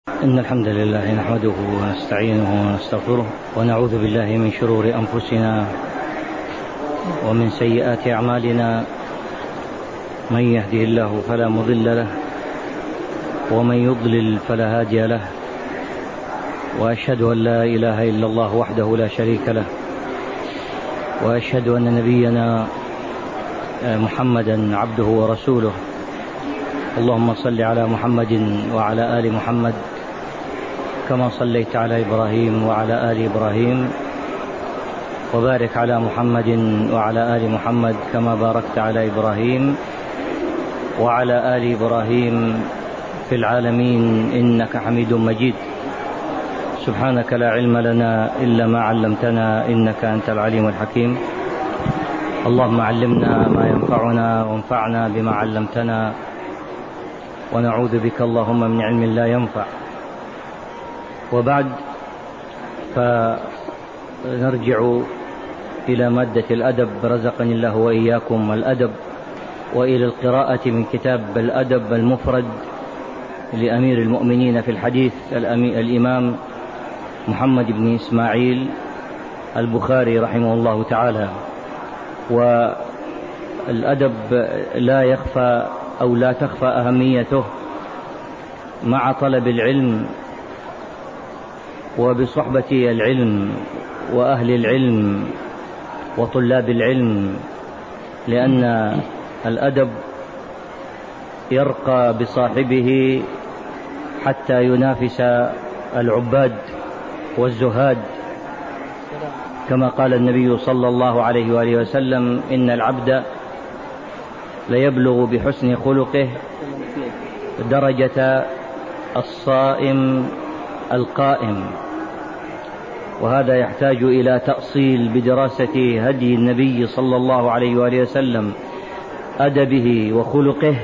إن الحمد لله نحمده ونستعينه ونستغفره ونعوذ بالله من شرور أنفسنا ومن سيئات أعمالنا. من يهده الله فلا مضل له ومن يضلل فلا هادي له، وأشهد أن لا إله إلا الله وحده لا شريك له، وأشهد أن نبينا محمدا عبده ورسوله. اللهم صل على محمد وعلى آل محمد كما صليت على إبراهيم وعلى آل إبراهيم، وبارك على محمد وعلى آل محمد كما باركت على إبراهيم وعلى آل إبراهيم في العالمين إنك حميد مجيد. سبحانك لا علم لنا إلا ما علمتنا إنك أنت العليم الحكيم. اللهم علمنا ما ينفعنا وانفعنا بما علمتنا، ونعوذ بك اللهم من علم لا ينفع. وبعد، فنرجع إلى مادة الأدب، رزقني الله وإياكم الأدب، وإلى القراءة من كتاب الأدب المفرد لأمير المؤمنين في الحديث الإمام محمد بن إسماعيل البخاري رحمه الله تعالى. والأدب لا يخفى أو لا تخفى أهميته مع طلب العلم وبصحبة العلم وأهل العلم وطلاب العلم، لأن الأدب يرقى بصاحبه حتى ينافس العباد والزهاد، كما قال النبي صلى الله عليه وآله وسلم: إن العبد ليبلغ بحسن خلقه درجة الصائم القائم. وهذا يحتاج إلى تأصيل بدراسة هدي النبي صلى الله عليه وآله وسلم، أدبه وخلقه،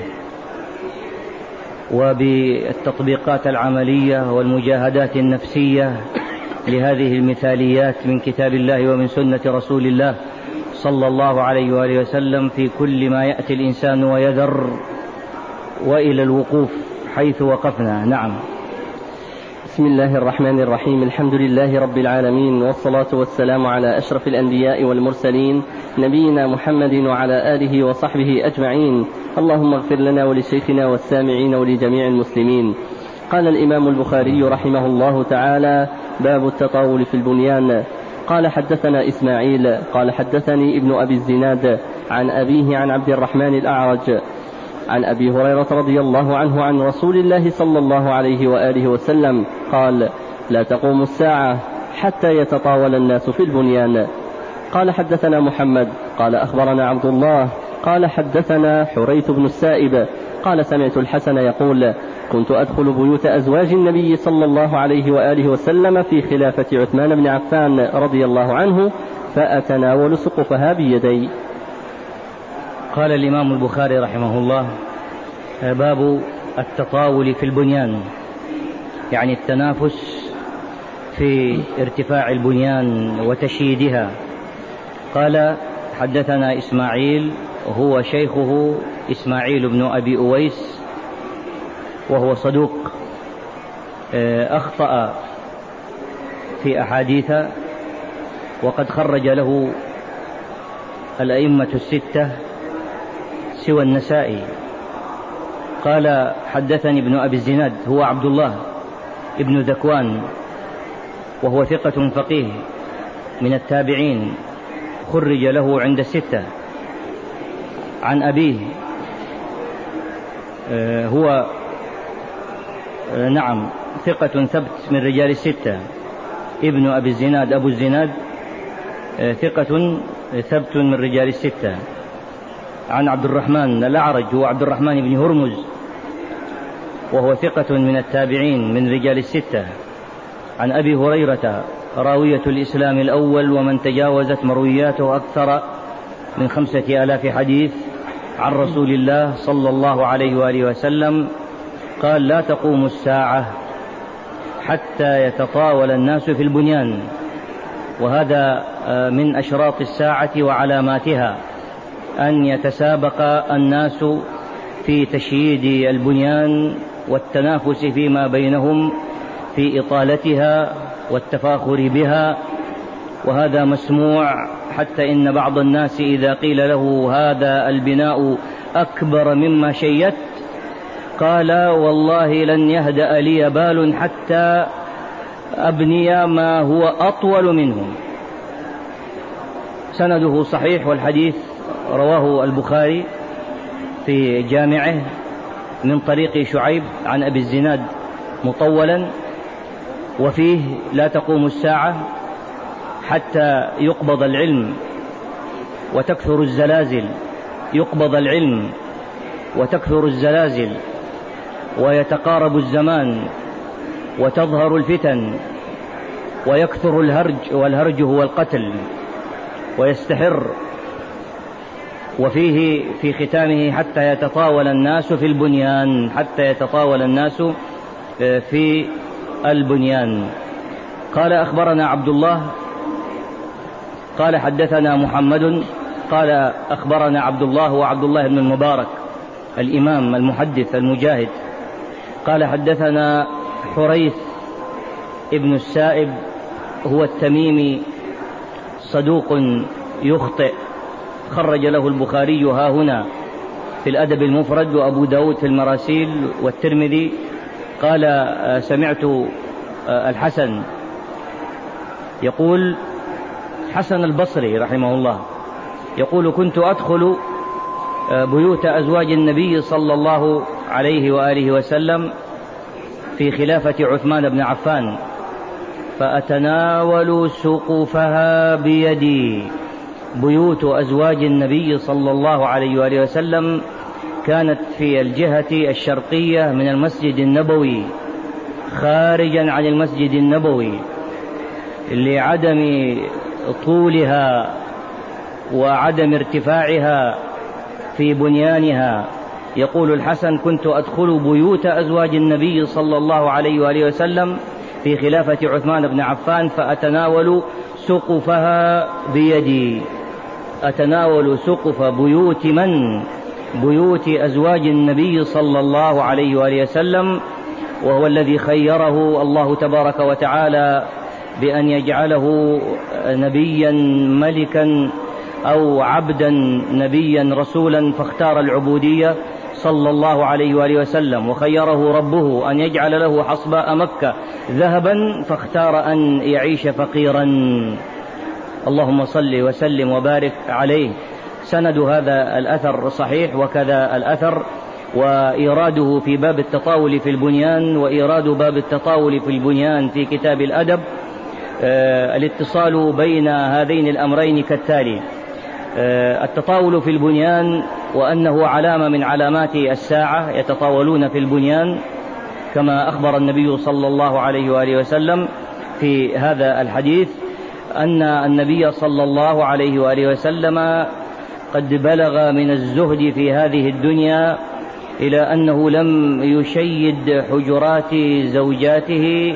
وبالتطبيقات العملية والمجاهدات النفسية لهذه المثاليات من كتاب الله ومن سنة رسول الله صلى الله عليه وآله وسلم في كل ما يأتي الإنسان ويذر، وإلى الوقوف حيث وقفنا. نعم. بسم الله الرحمن الرحيم. الحمد لله رب العالمين، والصلاة والسلام على أشرف الأنبياء والمرسلين، نبينا محمد وعلى آله وصحبه أجمعين. اللهم اغفر لنا ولشيخنا والسامعين ولجميع المسلمين. قال الإمام البخاري رحمه الله تعالى: باب التطاول في البنيان. قال: حدثنا إسماعيل قال: حدثني ابن أبي الزناد عن أبيه عن عبد الرحمن الأعرج عن أبي هريرة رضي الله عنه عن رسول الله صلى الله عليه وآله وسلم قال: لا تقوم الساعة حتى يتطاول الناس في البنيان. قال: حدثنا محمد قال: أخبرنا عبد الله قال: حدثنا حريث بن السائب قال: سمعت الحسن يقول: كنت أدخل بيوت أزواج النبي صلى الله عليه وآله وسلم في خلافة عثمان بن عفان رضي الله عنه فأتناول سقفها بيدي. قال الإمام البخاري رحمه الله: باب التطاول في البنيان، يعني التنافس في ارتفاع البنيان وتشييدها. قال: حدثنا إسماعيل، هو شيخه إسماعيل بن أبي أويس، وهو صدوق أخطأ في أحاديث، وقد خرج له الأئمة الستة سوى النسائي. قال: حدثني ابن أبي الزناد، هو عبد الله ابن ذكوان، وهو ثقة فقيه من التابعين، خرج له عند الستة. عن أبيه هو نعم ثقة ثبت من رجال الستة. ابن أبي الزناد أبو الزناد ثقة ثبت من رجال الستة. عن عبد الرحمن الأعرج، هو عبد الرحمن بن هرمز، وهو ثقة من التابعين من رجال الستة. عن أبي هريرة راوية الإسلام الأول، ومن تجاوزت مروياته أكثر من 5000 حديث عن رسول الله صلى الله عليه وآله وسلم قال: لا تقوم الساعة حتى يتطاول الناس في البنيان. وهذا من أشراط الساعة وعلاماتها، أن يتسابق الناس في تشييد البنيان والتنافس فيما بينهم في إطالتها والتفاخر بها، وهذا مسموع، حتى إن بعض الناس إذا قيل له هذا البناء أكبر مما شيدت قال والله لن يهدأ لي بال حتى أبني ما هو أطول منه. سنده صحيح، والحديث رواه البخاري في جامعه من طريق شعيب عن أبي الزناد مطولا، وفيه لا تقوم الساعة حتى يقبض العلم وتكثر الزلازل، يقبض العلم وتكثر الزلازل ويتقارب الزمان وتظهر الفتن ويكثر الهرج، والهرج هو القتل، ويستحر. وفيه في ختامه حتى يتطاول الناس في البنيان، حتى يتطاول الناس في البنيان. قال أخبرنا عبد الله قال حدثنا محمد قال أخبرنا عبد الله وعبد الله بن المبارك الإمام المحدث المجاهد قال حدثنا حريث ابن السائب هو التميمي صدوق يخطئ، خرج له البخاري ها هنا في الأدب المفرد وأبو داود في المراسيل والترمذي. قال سمعت الحسن يقول، حسن البصري رحمه الله يقول كنت أدخل بيوت أزواج النبي صلى الله عليه وآله وسلم في خلافة عثمان بن عفان فأتناول سقفها بيدي. بيوت أزواج النبي صلى الله عليه وآله وسلم كانت في الجهة الشرقية من المسجد النبوي خارجا عن المسجد النبوي لعدم طولها وعدم ارتفاعها في بنيانها. يقول الحسن كنت أدخل بيوت أزواج النبي صلى الله عليه وآله وسلم في خلافة عثمان بن عفان فأتناول سقفها بيدي. أتناول سقف بيوت من؟ بيوت أزواج النبي صلى الله عليه وآله وسلم، وهو الذي خيره الله تبارك وتعالى بأن يجعله نبيا ملكا أو عبدا نبيا رسولا، فاختار العبودية صلى الله عليه وآله وسلم. وخيره ربه أن يجعل له حصباء مكة ذهبا، فاختار أن يعيش فقيرا. اللهم صل وسلم وبارك عليه. سند هذا الأثر صحيح، وكذا الأثر وإيراده في باب التطاول في البنيان وإيراد باب التطاول في البنيان في كتاب الأدب. الاتصال بين هذين الأمرين كالتالي: التطاول في البنيان وأنه علامة من علامات الساعة، يتطاولون في البنيان كما أخبر النبي صلى الله عليه وآله وسلم في هذا الحديث أن النبي صلى الله عليه وآله وسلم قد بلغ من الزهد في هذه الدنيا إلى أنه لم يشيد حجرات زوجاته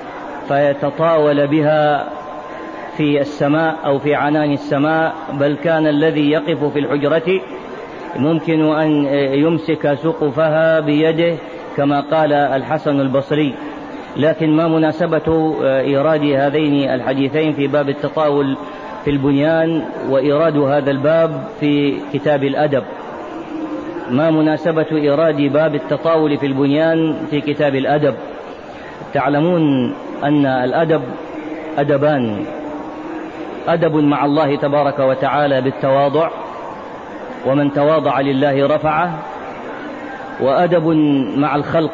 فيتطاول بها في السماء أو في عنان السماء، بل كان الذي يقف في الحجرة ممكن أن يمسك سقفها بيده كما قال الحسن البصري. لكن ما مناسبة إيراد هذين الحديثين في باب التطاول في البنيان وإيراد هذا الباب في كتاب الأدب؟ ما مناسبة إيراد باب التطاول في البنيان في كتاب الأدب؟ تعلمون أن الأدب أدبان: أدب مع الله تبارك وتعالى بالتواضع، ومن تواضع لله رفعه، وأدب مع الخلق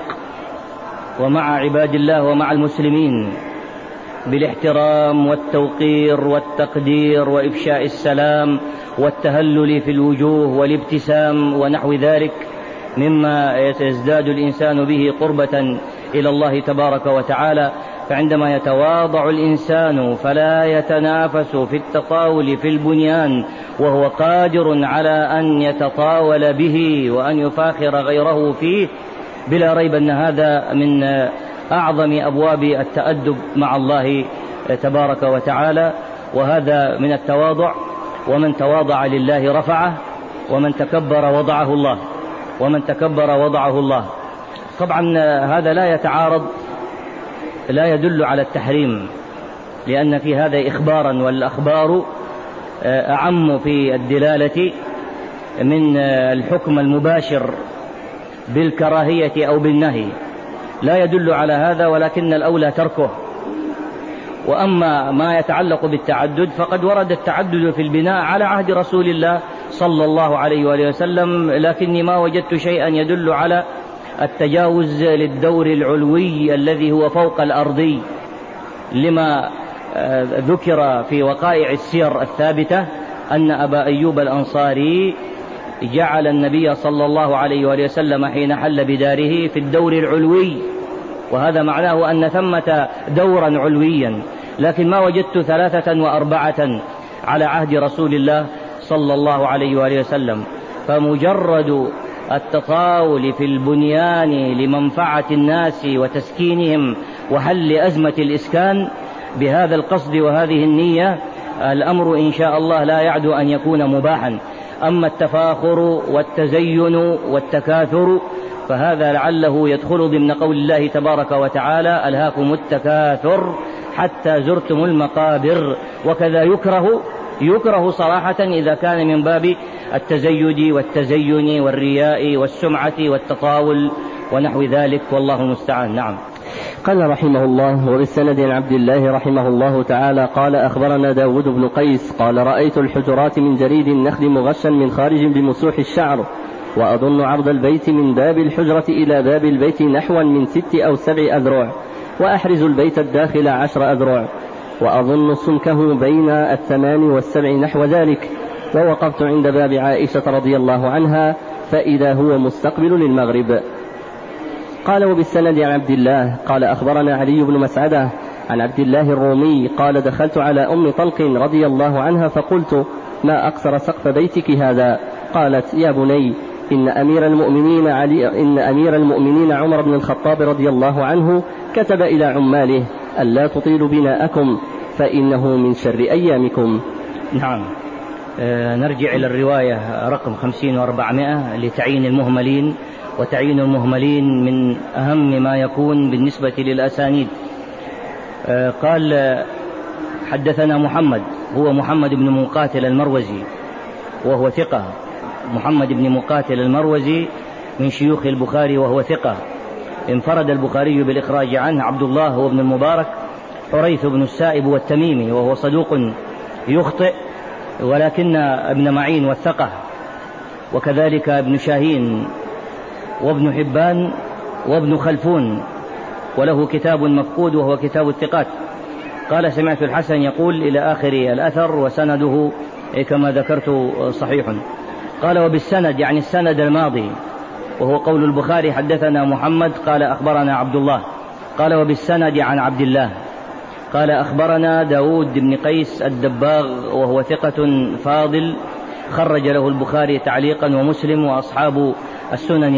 ومع عباد الله ومع المسلمين بالاحترام والتوقير والتقدير وإفشاء السلام والتهلل في الوجوه والابتسام ونحو ذلك مما يزداد الإنسان به قربة إلى الله تبارك وتعالى. فعندما يتواضع الإنسان فلا يتنافس في التطاول في البنيان وهو قادر على أن يتطاول به وأن يفاخر غيره فيه، بلا ريب أن هذا من أعظم أبواب التأدب مع الله تبارك وتعالى، وهذا من التواضع. ومن تواضع لله رفعه، ومن تكبر وضعه الله، ومن تكبر وضعه الله. طبعا هذا لا يتعارض لا يدل على التحريم، لأن في هذا إخبارا، والأخبار أعم في الدلالة من الحكم المباشر بالكراهية أو بالنهي، لا يدل على هذا، ولكن الأولى تركه. وأما ما يتعلق بالتعدد فقد ورد التعدد في البناء على عهد رسول الله صلى الله عليه وآله وسلم، لكني ما وجدت شيئا يدل على التجاوز للدور العلوي الذي هو فوق الأرضي، لما ذكر في وقائع السير الثابتة أن أبا أيوب الأنصاري جعل النبي صلى الله عليه وآله وسلم حين حل بداره في الدور العلوي، وهذا معناه أن ثمة دورا علويا، لكن ما وجدت 3 و4 على عهد رسول الله صلى الله عليه وآله وسلم. فمجرد التطاول في البنيان لمنفعة الناس وتسكينهم وحل أزمة الإسكان بهذا القصد وهذه النية، الأمر إن شاء الله لا يعد أن يكون مباحا. أما التفاخر والتزين والتكاثر فهذا لعله يدخل ضمن قول الله تبارك وتعالى: ألهاكم التكاثر حتى زرتم المقابر. وكذا يكره صراحة إذا كان من باب التزيد والتزين والرياء والسمعة والتطاول ونحو ذلك، والله المستعان. نعم. قال رحمه الله: وبالسند عن عبد الله رحمه الله تعالى قال: أخبرنا داود بن قيس قال: رأيت الحجرات من جريد النخل مغشا من خارج بمسوح الشعر، وأظن عرض البيت من باب الحجرة إلى باب البيت نحوا من 6 أو 7 أذرع، وأحرز البيت الداخل 10 أذرع، وأظن سمكه بين 8 و7 نحو ذلك. ووقفت عند باب عائشة رضي الله عنها فإذا هو مستقبل للمغرب. قال: وبالسند عن عبد الله قال: أخبرنا علي بن مسعدة عن عبد الله الرومي قال: دخلت على أم طلق رضي الله عنها فقلت: ما أقصر سقف بيتك هذا؟ قالت: يا بني، إن أمير المؤمنين عمر بن الخطاب رضي الله عنه كتب إلى عماله: ألا تطيلوا بناءكم فإنه من شر أيامكم. نعم. نرجع إلى الرواية رقم 50 و400 لتعيين المهملين، وتعيين المهملين من أهم ما يكون بالنسبة للأسانيد. قال: حدثنا محمد، هو محمد بن مقاتل المروزي وهو ثقة. محمد بن مقاتل المروزي من شيوخ البخاري وهو ثقة، انفرد البخاري بالإخراج عنه. عبد الله هو ابن المبارك حريث بن السائب والتميمي، وهو صدوق يخطئ، ولكن ابن معين والثقة، وكذلك ابن شاهين وابن حبان وابن خلفون، وله كتاب مفقود وهو كتاب الثقات. قال: سمعت الحسن يقول إلى آخر الأثر، وسنده كما ذكرت صحيح. قال: وبالسند يعني السند الماضي، وهو قول البخاري: حدثنا محمد قال: أخبرنا عبد الله. قال: وبالسند عن عبد الله قال: أخبرنا داود بن قيس الدباغ وهو ثقة فاضل، خرج له البخاري تعليقا ومسلم وأصحاب السنن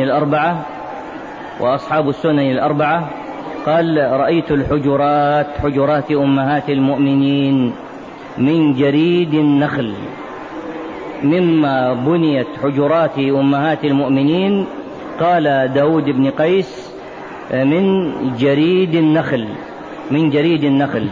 الأربعة. قال: رأيت الحجرات، حجرات أمهات المؤمنين، من جريد النخل، مما بنيت حجرات أمهات المؤمنين. قال داود بن قيس: من جريد النخل،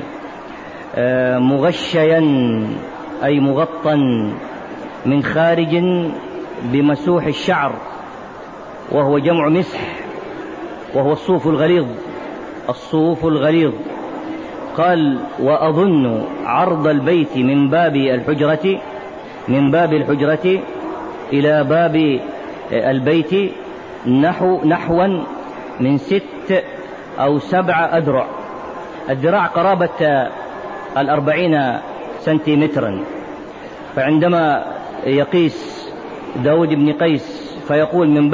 مغشيا أي مغطى من خارج بمسوح الشعر، وهو جمع مسح، وهو الصوف الغليظ. قال: وأظن عرض البيت من باب الحجرة إلى باب البيت نحوا من 6 أو 7 أذرع. الذراع قرابة 40 سنتيمترا. فعندما يقيس داود بن قيس فيقول: من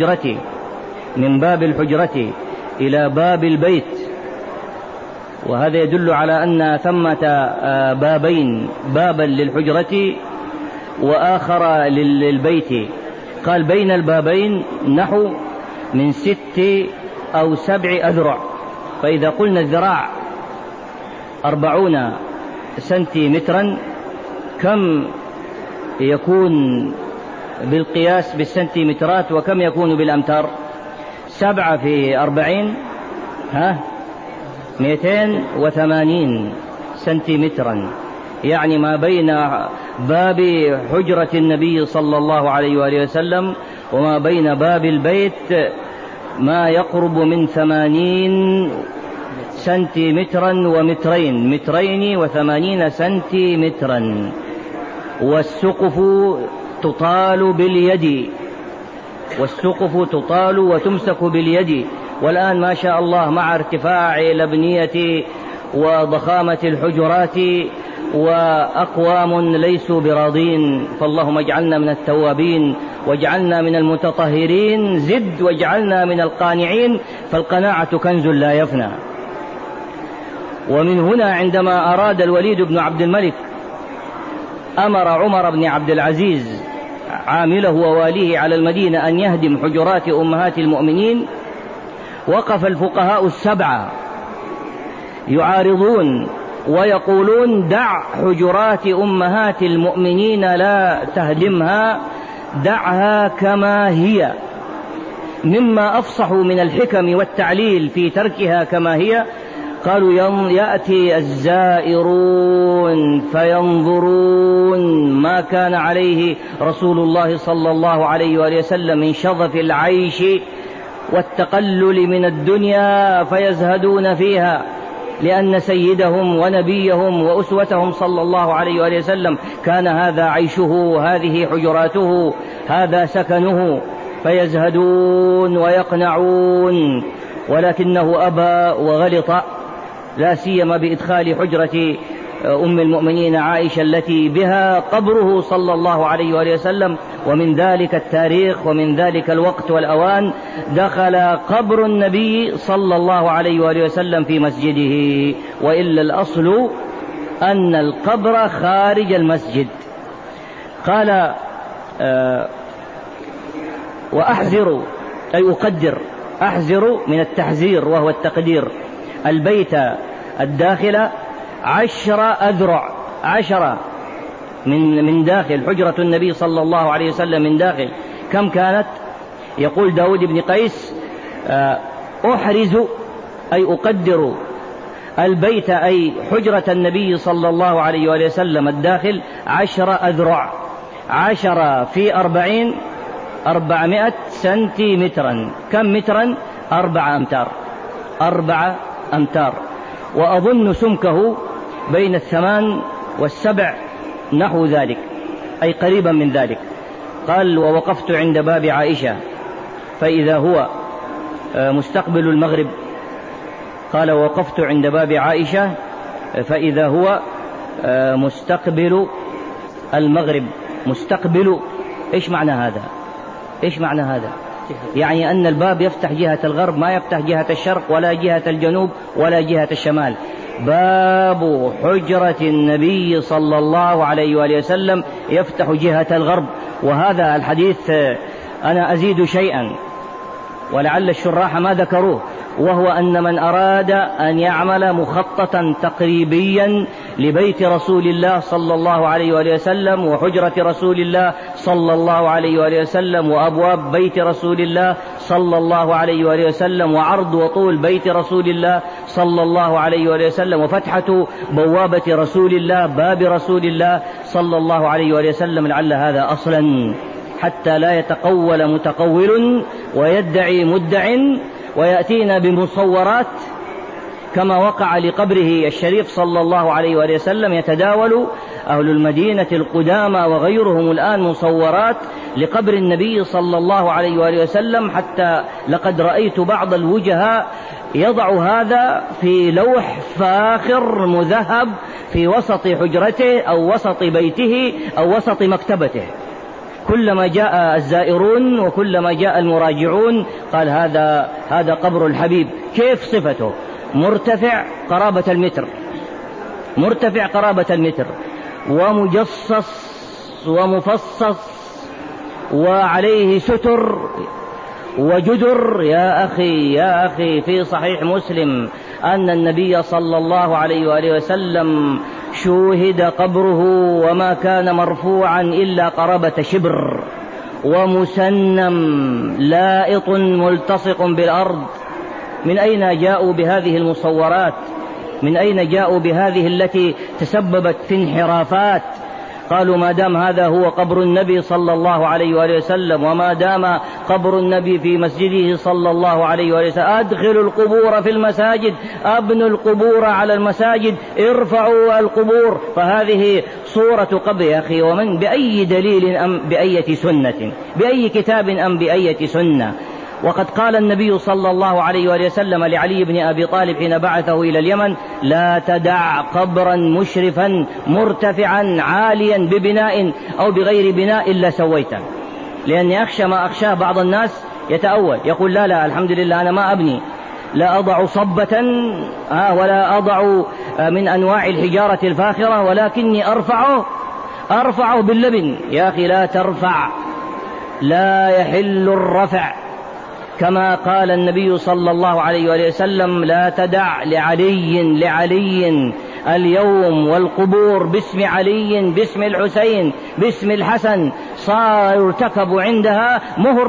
باب الحجرة إلى باب البيت، وهذا يدل على أن ثمة بابين، بابا للحجرة وآخر للبيت. قال: بين البابين نحو من 6 أو 7 أذرع. فإذا قلنا الذراع 40 سنتيمترا، كم يكون بالقياس بالسنتيمترات وكم يكون بالأمتار؟ 7 في 40 280 سنتيمترا، يعني ما بين باب حجرة النبي صلى الله عليه وآله وسلم وما بين باب البيت ما يقرب من 80 سنتيمترا ومترين، 280 سنتيمترا. والسقف تطال باليد، والسقف تطال وتمسك باليد. والآن ما شاء الله مع ارتفاع الأبنية وضخامة الحجرات وأقوام ليسوا براضين، فاللهم اجعلنا من التوابين واجعلنا من المتطهرين، زد واجعلنا من القانعين، فالقناعة كنز لا يفنى. ومن هنا عندما أراد الوليد بن عبد الملك أمر عمر بن عبد العزيز عامله وواليه على المدينة أن يهدم حجرات أمهات المؤمنين، وقف الفقهاء السبعة يعارضون ويقولون دع حجرات أمهات المؤمنين لا تهدمها، دعها كما هي. مما أفصحوا من الحكم والتعليل في تركها كما هي، قالوا يأتي الزائرون فينظرون ما كان عليه رسول الله صلى الله عليه وآله وسلم من شظف العيش والتقلل من الدنيا فيزهدون فيها، لأن سيدهم ونبيهم وأسوتهم صلى الله عليه وآله وسلم كان هذا عيشه، هذه حجراته، هذا سكنه، فيزهدون ويقنعون. ولكنه أبى وغلط، لا سيما بإدخال حجرة أم المؤمنين عائشة التي بها قبره صلى الله عليه وآله وسلم. ومن ذلك التاريخ ومن ذلك الوقت والأوان دخل قبر النبي صلى الله عليه وآله وسلم في مسجده، وإلا الأصل أن القبر خارج المسجد. قال وأحذر أي أقدر، أحذر من التحذير وهو التقدير، البيت الداخل 10 أذرع، 10 من داخل حجرة النبي صلى الله عليه وسلم من داخل. كم كانت؟ يقول داود بن قيس أحرز أي أقدر البيت أي حجرة النبي صلى الله عليه وآله وسلم الداخل 10 أذرع، 10 في 40 400 سنتيمترا. كم مترا؟ 4 أمتار، 4 أمتار. وأظن سمكه بين 8 و7 نحو ذلك، أي قريبا من ذلك. قال ووقفت عند باب عائشة فإذا هو مستقبل المغرب. قال ووقفت عند باب عائشة فإذا هو مستقبل المغرب. مستقبل، إيش معنى هذا؟ إيش معنى هذا؟ يعني أن الباب يفتح جهة الغرب، ما يفتح جهة الشرق ولا جهة الجنوب ولا جهة الشمال. باب حجرة النبي صلى الله عليه وآله وسلم يفتح جهة الغرب. وهذا الحديث أنا أزيد شيئا ولعل الشراح ما ذكروه، وهو أن من أراد أن يعمل مخططا تقريبيا لبيت رسول الله صلى الله عليه وآله وسلم وحجرة رسول الله صلى الله عليه وآله وسلم وأبواب بيت رسول الله صلى الله عليه وآله وسلم وعرض وطول بيت رسول الله صلى الله عليه وآله وسلم وفتحة بوابة رسول الله، باب رسول الله صلى الله عليه وآله وسلم، لعل هذا أصلا حتى لا يتقول متقول ويدعي مدع ويأتينا بمصورات كما وقع لقبره الشريف صلى الله عليه وآله وسلم. يتداول أهل المدينة القدامى وغيرهم الآن مصورات لقبر النبي صلى الله عليه وآله وسلم، حتى لقد رأيت بعض الوجهاء يضع هذا في لوح فاخر مذهب في وسط حجرته أو وسط بيته أو وسط مكتبته. كلما جاء الزائرون وكلما جاء المراجعون قال هذا قبر الحبيب. كيف صفته؟ مرتفع قرابة المتر، مرتفع قرابة المتر، ومجصص ومفصص وعليه ستر وجدر. يا أخي في صحيح مسلم أن النبي صلى الله عليه وآله وسلم شوهد قبره وما كان مرفوعا إلا قرابة شبر، ومسنم لائط ملتصق بالأرض، من أين جاءوا بهذه المصورات؟ من أين جاءوا بهذه التي تسببت في انحرافات؟ قالوا ما دام هذا هو قبر النبي صلى الله عليه وآله وسلم، وما دام قبر النبي في مسجده صلى الله عليه وآله وسلم، أدخلوا القبور في المساجد، أبنوا القبور على المساجد، ارفعوا القبور. فهذه صورة قبر يا أخي. ومن بأي دليل أم بأية سنة، بأي كتاب أم بأية سنة؟ وقد قال النبي صلى الله عليه وآله وسلم لعلي بن أبي طالب حين بعثه إلى اليمن: لا تدع قبرا مشرفا مرتفعا عاليا ببناء أو بغير بناء إلا سويته. لأني أخشى ما أخشاه بعض الناس يتأول، يقول لا الحمد لله أنا ما أبني، لا أضع صبة ولا أضع من أنواع الحجارة الفاخرة، ولكني أرفعه باللبن. يا أخي لا ترفع، لا يحل الرفع. كما قال النبي صلى الله عليه وآله وسلم: لا تدع لعلي اليوم والقبور باسم علي، باسم الحسين، باسم الحسن، صار يرتكب عندها مه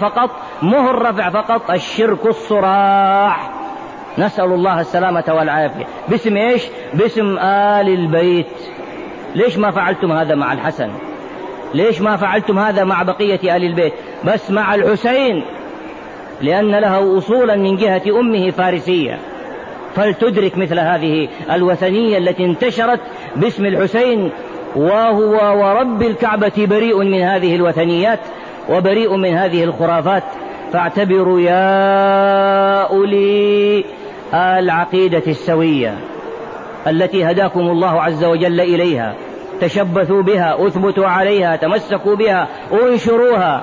الرفع فقط، الشرك الصراح. نسأل الله السلامة والعافية. باسم إيش؟ باسم آل البيت. ليش ما فعلتم هذا مع الحسن؟ ليش ما فعلتم هذا مع بقية آل البيت؟ بس مع الحسين، لأن له أصولا من جهة أمه فارسية، فلتدرك مثل هذه الوثنية التي انتشرت باسم الحسين، وهو ورب الكعبة بريء من هذه الوثنيات وبريء من هذه الخرافات. فاعتبروا يا أولي العقيدة السوية التي هداكم الله عز وجل إليها، تشبثوا بها، أثبتوا عليها، تمسكوا بها، انشروها.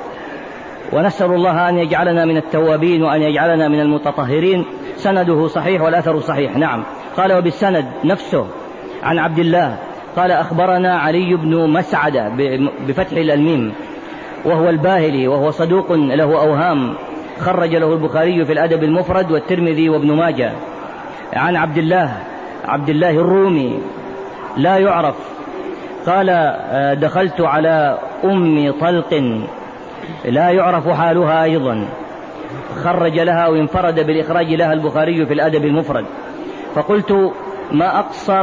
ونسأل الله أن يجعلنا من التوابين وأن يجعلنا من المتطهرين. سنده صحيح والأثر صحيح. نعم. قال وبالسند نفسه عن عبد الله قال: أخبرنا علي بن مسعدة بفتح الميم، وهو الباهلي، وهو صدوق له أوهام، خرج له البخاري في الأدب المفرد والترمذي وابن ماجه. عن عبد الله الرومي لا يعرف. قال: دخلت على أم طلق لا يعرف حالها أيضا، خرج لها وانفرد بالإخراج لها البخاري في الأدب المفرد. فقلت: ما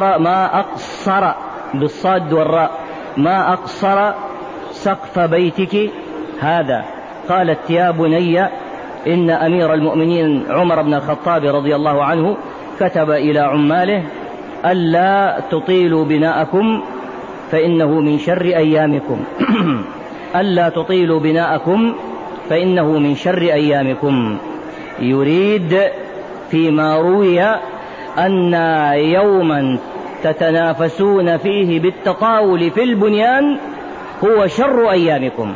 أقصر بالصاد والراء، ما أقصر سقف بيتك هذا؟ قالت: يا بني، إن أمير المؤمنين عمر بن الخطاب رضي الله عنه كتب إلى عماله: ألا تطيلوا بناءكم فإنه من شر أيامكم. ألا تطيلوا بناءكم فإنه من شر أيامكم. يريد فيما روي أن يوما تتنافسون فيه بالتطاول في البنيان هو شر أيامكم.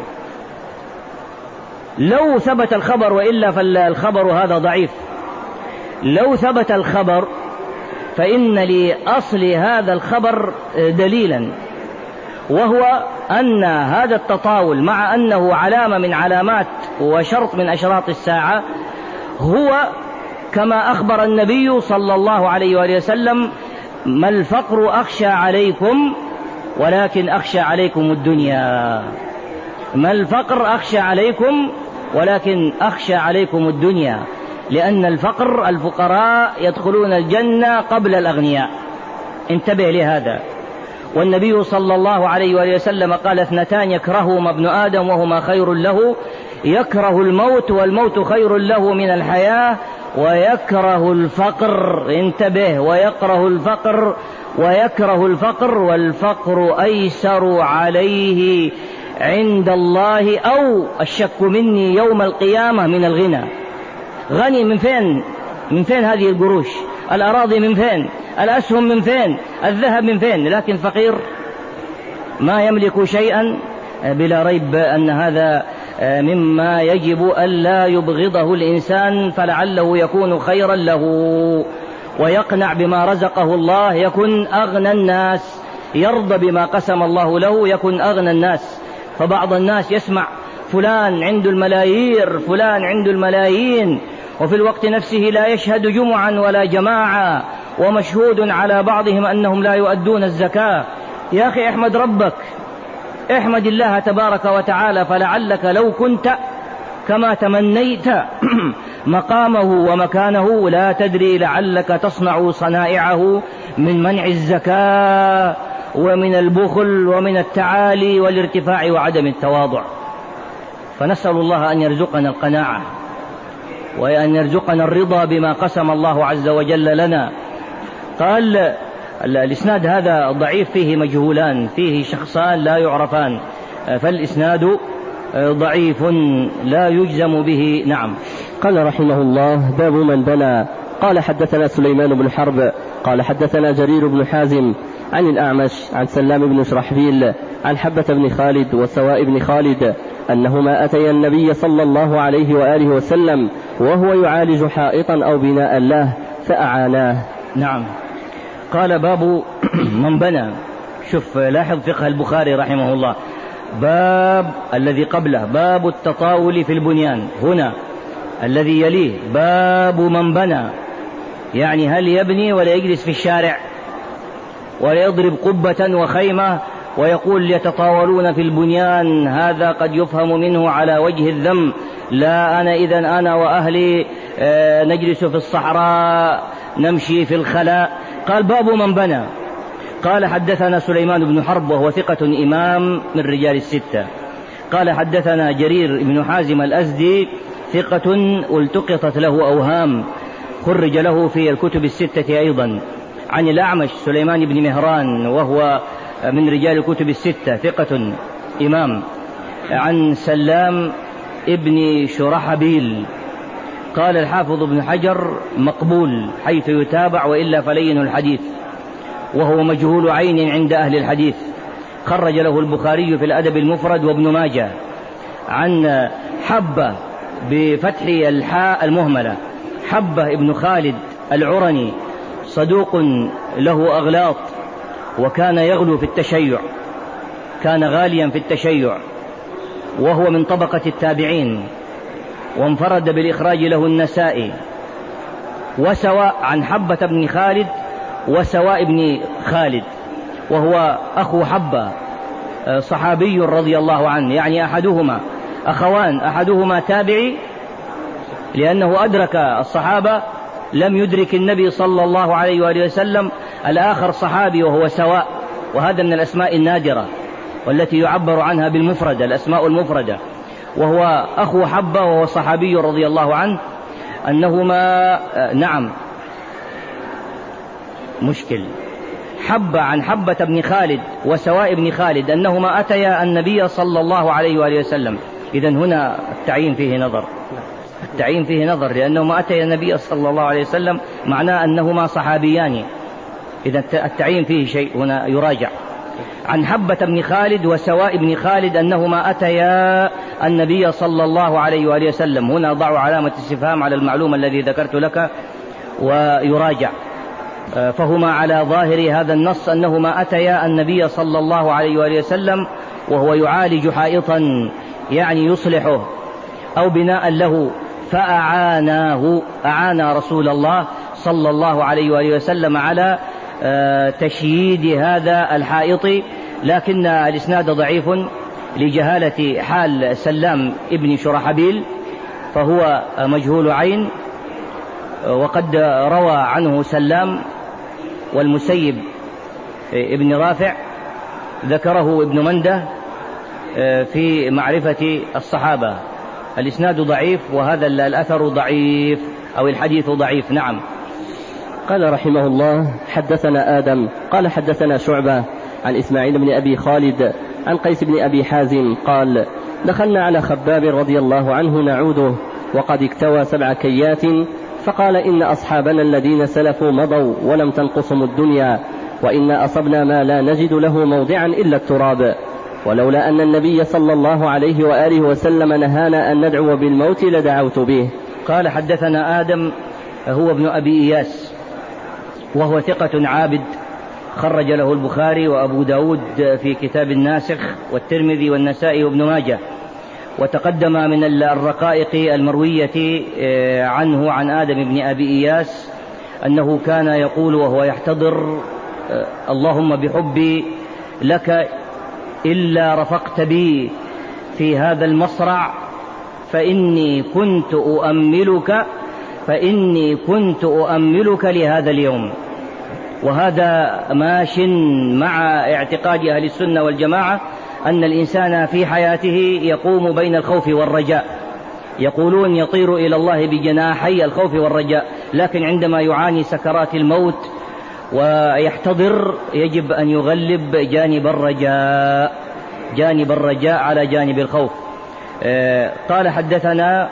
لو ثبت الخبر، وإلا فالخبر هذا ضعيف، لو ثبت الخبر فإن لأصل هذا الخبر دليلا، وهو أن هذا التطاول مع أنه علامة من علامات وشرط من أشراط الساعة، هو كما أخبر النبي صلى الله عليه وآله وسلم: ما الفقر أخشى عليكم ولكن أخشى عليكم الدنيا. ما الفقر أخشى عليكم ولكن أخشى عليكم الدنيا، لأن الفقراء يدخلون الجنة قبل الأغنياء. انتبه لهذا. والنبي صلى الله عليه وآله وسلم قال: اثنتان يكرههما ابن آدم وهما خير له، يكره الموت والموت خير له من الحياة، ويكره الفقر. انتبه، ويكره الفقر والفقر أيسر عليه عند الله، أو الشك مني يوم القيامة من الغنى. غني من فين؟ من فين هذه القروش؟ الأراضي من فين؟ الأسهم من فين؟ الذهب من فين؟ لكن فقير ما يملك شيئا. بلا ريب أن هذا مما يجب ألا يبغضه الإنسان، فلعله يكون خيرا له، ويقنع بما رزقه الله، يكن أغنى الناس، يرضى بما قسم الله له، يكن أغنى الناس. فبعض الناس يسمع فلان عنده الملايير، فلان عنده الملايين، وفي الوقت نفسه لا يشهد جمعا ولا جماعة، ومشهود على بعضهم أنهم لا يؤدون الزكاة. يا أخي احمد ربك، احمد الله تبارك وتعالى، فلعلك لو كنت كما تمنيت مقامه ومكانه لا تدري لعلك تصنع صنائعه من منع الزكاة ومن البخل ومن التعالي والارتفاع وعدم التواضع. فنسأل الله أن يرزقنا القناعة وأن يرزقنا الرضا بما قسم الله عز وجل لنا. قال الإسناد هذا ضعيف، فيه مجهولان، فيه شخصان لا يعرفان، فالإسناد ضعيف لا يجزم به. نعم. قال رحمه الله: باب من بنى. قال حدثنا سليمان بن حرب قال حدثنا جرير بن حازم عن الأعمش عن سلام بن شرحبيل عن حبة بن خالد وسواء بن خالد أنهما أتيا النبي صلى الله عليه وآله وسلم وهو يعالج حائطا أو بناء له فأعاناه. نعم. قال باب من بنى. شوف، لاحظ فقه البخاري رحمه الله، باب الذي قبله باب التطاول في البنيان، هنا الذي يليه باب من بنى، يعني هل يبني ولا يجلس في الشارع ولا يضرب قبة وخيمة ويقول يتطاولون في البنيان؟ هذا قد يفهم منه على وجه الذم. لا، إذن أنا وأهلي نجلس في الصحراء، نمشي في الخلاء. قال باب من بنى. قال حدثنا سليمان بن حرب وهو ثقة إمام من رجال الستة. قال حدثنا جرير بن حازم الأزدي ثقة التقطت له أوهام، خرج له في الكتب الستة أيضا. عن الأعمش سليمان بن مهران وهو من رجال الكتب الستة ثقة إمام. عن سلام ابن شرحبيل. قال الحافظ ابن حجر مقبول حيث يتابع وإلا فلين الحديث، وهو مجهول عين عند أهل الحديث. خرج له البخاري في الأدب المفرد وابن ماجه. عن حبة بفتح الحاء المهملة، حبة ابن خالد العرني، صدوق له أغلاط، وكان يغلو في التشيع، كان غاليا في التشيع، وهو من طبقة التابعين، وانفرد بالإخراج له النسائي. وسواء عن حبة بن خالد وسواء بن خالد، وهو أخو حبة، صحابي رضي الله عنه، يعني أحدهما أخوان، أحدهما تابعي لأنه أدرك الصحابة، لم يدرك النبي صلى الله عليه وآله وسلم. الآخر صحابي وهو سواء، وهذا من الأسماء النادرة والتي يعبر عنها بالمفردة، الأسماء المفردة. وهو أخو حبة وهو صحابي رضي الله عنه. أنهما نعم مشكل حبة عن حبة بن خالد وسواء بن خالد أنهما أتيا النبي صلى الله عليه وآله وسلم. إذن هنا التعيين فيه نظر، التعيين فيه نظر، لأنهما أتيا النبي صلى الله عليه وسلم معناه أنهما صحابيان، إذا التعيين فيه شيء هنا يراجع. عن حبة بن خالد وسواء بن خالد أنهما أتيا النبي صلى الله عليه وآله وسلم. هنا ضعوا علامة استفهام على المعلومة الذي ذكرت لك ويراجع. فهما على ظاهر هذا النص أنهما أتيا النبي صلى الله عليه وآله وسلم وهو يعالج حائطا، يعني يصلحه أو بناء له، فأعاناه، أعان رسول الله صلى الله عليه وآله وسلم على تشييد هذا الحائط. لكن الإسناد ضعيف لجهالة حال سلام ابن شرحبيل، فهو مجهول عين، وقد روى عنه سلام والمسيب ابن رافع ذكره ابن منده في معرفة الصحابة. الإسناد ضعيف، وهذا الأثر ضعيف أو الحديث ضعيف. نعم. قال رحمه الله: حدثنا آدم قال حدثنا شعبة عن إسماعيل بن أبي خالد عن قيس بن أبي حازم قال: دخلنا على خباب رضي الله عنه نعوده وقد اكتوى 7 كيات، فقال: إن أصحابنا الذين سلفوا مضوا ولم تنقصهم الدنيا، وإنا أصبنا ما لا نجد له موضعا إلا التراب، ولولا أن النبي صلى الله عليه وآله وسلم نهانا أن ندعو بالموت لدعوت به. قال حدثنا آدم هو ابن أبي إياس، وهو ثقة عابد، خرج له البخاري وأبو داود في كتاب الناسخ والترمذي والنسائي وابن ماجه. وتقدم من الرقائق المروية عنه عن آدم بن أبي إياس أنه كان يقول وهو يحتضر: اللهم بحبي لك إلا رفقت بي في هذا المصرع فإني كنت أؤملك لهذا اليوم. وهذا ماش مع اعتقاد أهل السنة والجماعة أن الإنسان في حياته يقوم بين الخوف والرجاء. يقولون يطير إلى الله بجناحي الخوف والرجاء، لكن عندما يعاني سكرات الموت ويحتضر يجب أن يغلب جانب الرجاء على جانب الخوف. قال حدثنا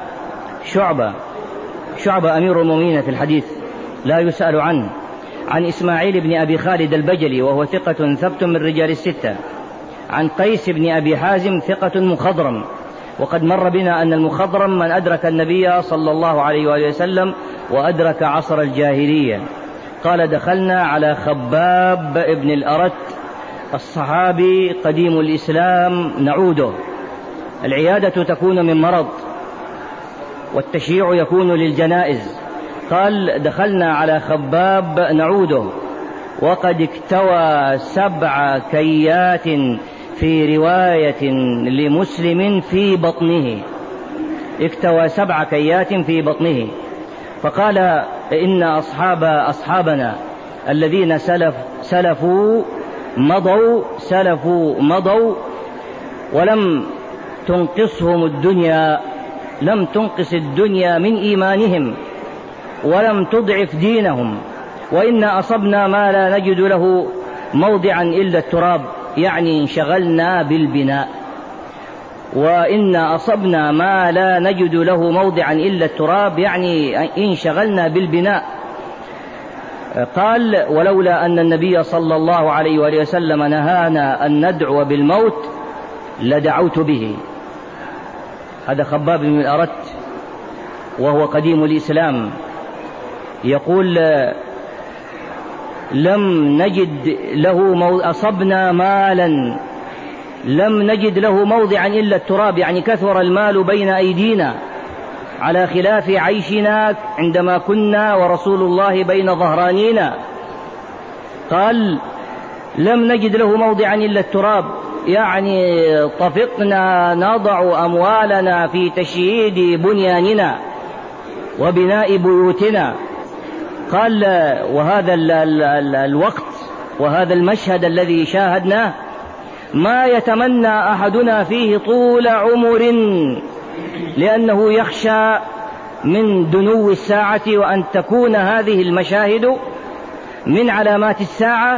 شعبة أمير المؤمنين في الحديث لا يسأل عنه، عن إسماعيل بن أبي خالد البجلي وهو ثقة ثبت من رجال الستة، عن قيس بن أبي حازم ثقة مخضرم، وقد مر بنا أن المخضرم من أدرك النبي صلى الله عليه وآله وسلم وأدرك عصر الجاهلية. قال دخلنا على خباب بن الأرت الصحابي قديم الإسلام نعوده. العيادة تكون من مرض والتشييع يكون للجنائز. قال دخلنا على خباب نعوده وقد اكتوى 7 كيات في رواية لمسلم في بطنه، اكتوى 7 كيات في بطنه. فقال إن أصحابنا الذين سلفوا مضوا ولم تنقصهم الدنيا، لم تنقص الدنيا من إيمانهم ولم تضعف دينهم، وإنا أصبنا ما لا نجد له موضعا إلا التراب، يعني انشغلنا بالبناء. وإنا أصبنا ما لا نجد له موضعا إلا التراب، يعني انشغلنا بالبناء. قال ولولا أن النبي صلى الله عليه وآله وسلم نهانا أن ندعو بالموت لدعوت به. هذا خباب بن الأرت وهو قديم الإسلام يقول أصبنا مالا لم نجد له موضعا إلا التراب، يعني كثر المال بين أيدينا على خلاف عيشنا عندما كنا ورسول الله بين ظهرانينا. قال لم نجد له موضعا إلا التراب، يعني طفقنا نضع أموالنا في تشييد بنياننا وبناء بيوتنا. قال وهذا الوقت وهذا المشهد الذي شاهدناه ما يتمنى أحدنا فيه طول عمر، لأنه يخشى من دنو الساعة وأن تكون هذه المشاهد من علامات الساعة.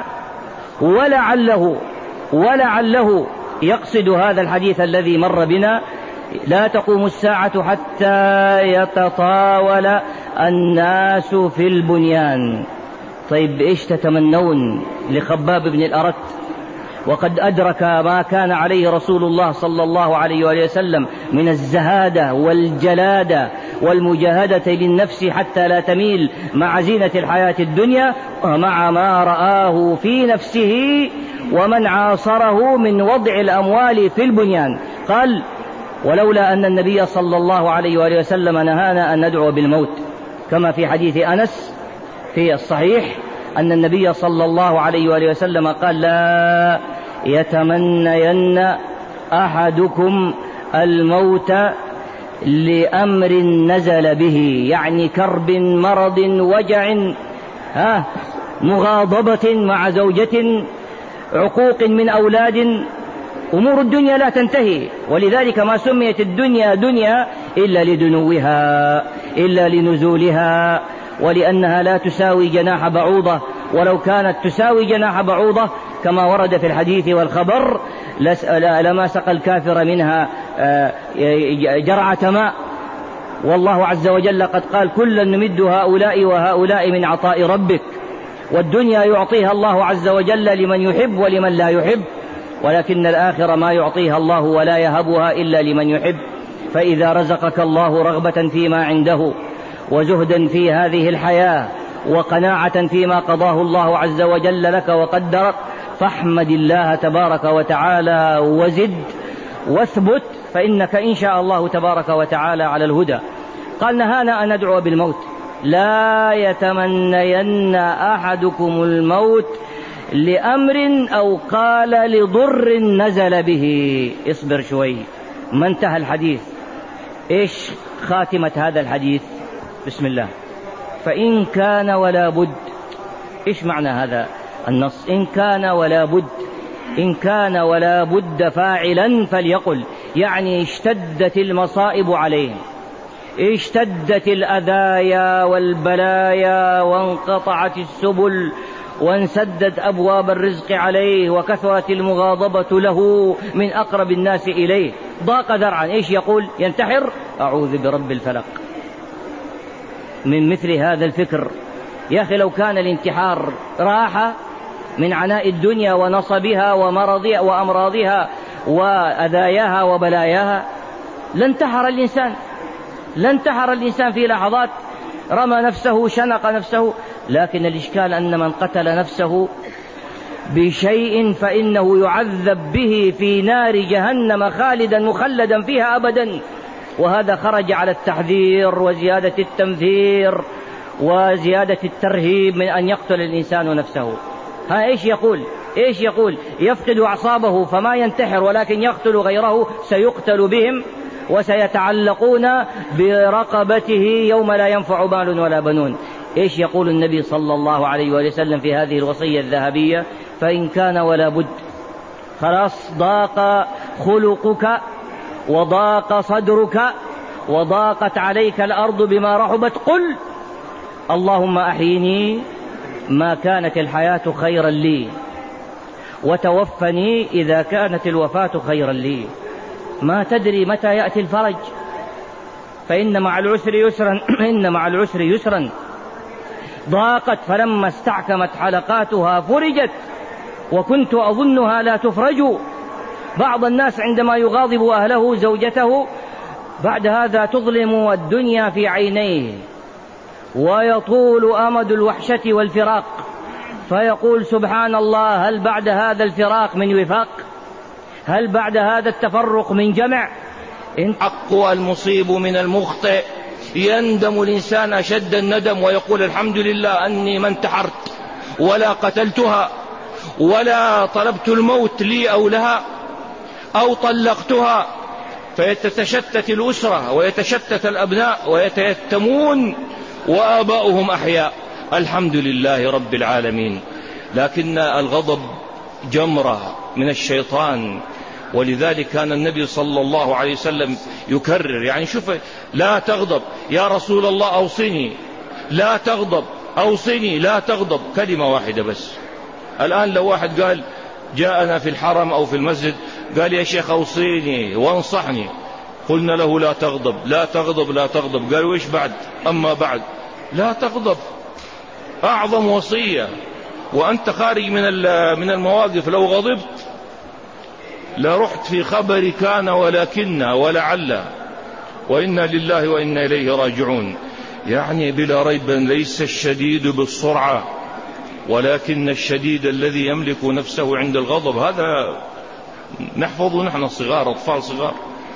ولعله يقصد هذا الحديث الذي مر بنا لا تقوم الساعة حتى يتطاول الناس في البنيان. طيب إيش تتمنون لخباب بن الأرت وقد أدرك ما كان عليه رسول الله صلى الله عليه وآله وسلم من الزهادة والجلادة والمجاهدة للنفس حتى لا تميل مع زينة الحياة الدنيا ومع ما رآه في نفسه ومن عاصره من وضع الأموال في البنيان. قال ولولا أن النبي صلى الله عليه وآله وسلم نهانا أن ندعو بالموت، كما في حديث أنس في الصحيح أن النبي صلى الله عليه وآله وسلم قال لا يتمنين أحدكم الموت لأمر نزل به، يعني كرب مرض وجع مغاضبة مع زوجة عقوق من أولاد. أمور الدنيا لا تنتهي، ولذلك ما سميت الدنيا دنيا إلا لدنوها إلا لنزولها، ولأنها لا تساوي جناح بعوضة، ولو كانت تساوي جناح بعوضة كما ورد في الحديث والخبر لما سقى الكافر منها جرعة ماء. والله عز وجل قد قال كلا نمد هؤلاء وهؤلاء من عطاء ربك، والدنيا يعطيها الله عز وجل لمن يحب ولمن لا يحب، ولكن الآخرة ما يعطيها الله ولا يهبها إلا لمن يحب. فإذا رزقك الله رغبة فيما عنده وزهدا في هذه الحياة وقناعة فيما قضاه الله عز وجل لك وقدرك، فاحمد الله تبارك وتعالى وزد واثبت، فإنك إن شاء الله تبارك وتعالى على الهدى. قال نهانا أن ندعو بالموت، لا يتمنين أحدكم الموت لأمر أو قال لضر نزل به. اصبر شوي، ما انتهى الحديث. إيش خاتمة هذا الحديث؟ بسم الله. فإن كان ولا بد. إيش معنى هذا النص؟ إن كان ولا بد، إن كان ولا بد فاعلا فليقل، يعني اشتدت المصائب عليهم، اشتدت الأذايا والبلايا وانقطعت السبل وانسدت أبواب الرزق عليه وكثرت المغاضبة له من أقرب الناس إليه، ضاق ذرعا، إيش يقول؟ ينتحر؟ أعوذ برب الفلق من مثل هذا الفكر. يا أخي لو كان الانتحار راحة من عناء الدنيا ونصبها ومرضها وأمراضها وأذاياها وبلاياها لانتحر الإنسان في لحظات، رمى نفسه، شنق نفسه. لكن الإشكال أن من قتل نفسه بشيء فإنه يعذب به في نار جهنم خالدا مخلدا فيها أبدا، وهذا خرج على التحذير وزيادة التنفير وزيادة الترهيب من أن يقتل الإنسان نفسه. إيش يقول؟ يفقد أعصابه فما ينتحر ولكن يقتل غيره، سيقتل بهم وسيتعلقون برقبته يوم لا ينفع مال ولا بنون. إيش يقول النبي صلى الله عليه وسلم في هذه الوصية الذهبية؟ فإن كان ولا بد، خلاص ضاق خلقك وضاق صدرك وضاقت عليك الأرض بما رحبت، قل اللهم أحيني ما كانت الحياة خيرا لي وتوفني إذا كانت الوفاة خيرا لي. ما تدري متى يأتي الفرج، فإن مع العسر يسرا إن مع العسر يسرا. ضاقت فلما استحكمت حلقاتها فرجت وكنت أظنها لا تفرج. بعض الناس عندما يغاضب أهله زوجته بعد هذا تظلم الدنيا في عينيه ويطول أمد الوحشة والفراق، فيقول سبحان الله، هل بعد هذا الفراق من وفاق؟ هل بعد هذا التفرق من جمع؟ حق المصيب من المخطئ. يندم الإنسان أشد الندم ويقول الحمد لله أني ما انتحرت ولا قتلتها ولا طلبت الموت لي أو لها أو طلقتها، فيتشتت الأسرة ويتشتت الأبناء ويتيتمون وآباؤهم أحياء. الحمد لله رب العالمين. لكن الغضب جمرة من الشيطان، ولذلك كان النبي صلى الله عليه وسلم يكرر، يعني شوف، لا تغضب يا رسول الله أوصني، لا تغضب أوصني، لا تغضب، كلمة واحدة بس. الآن لو واحد قال جاءنا في الحرم أو في المسجد قال يا شيخ أوصيني وانصحني، قلنا له لا تغضب لا تغضب لا تغضب، قال وإيش بعد؟ أما بعد لا تغضب، أعظم وصية. وأنت خارج من المواقف لو غضبت لرحت في خبر كان ولكن ولعل وإنا لله وإنا إليه راجعون. يعني بلا ريب ليس الشديد بالسرعة ولكن الشديد الذي يملك نفسه عند الغضب. هذا نحفظه نحن صغار، أطفال صغار،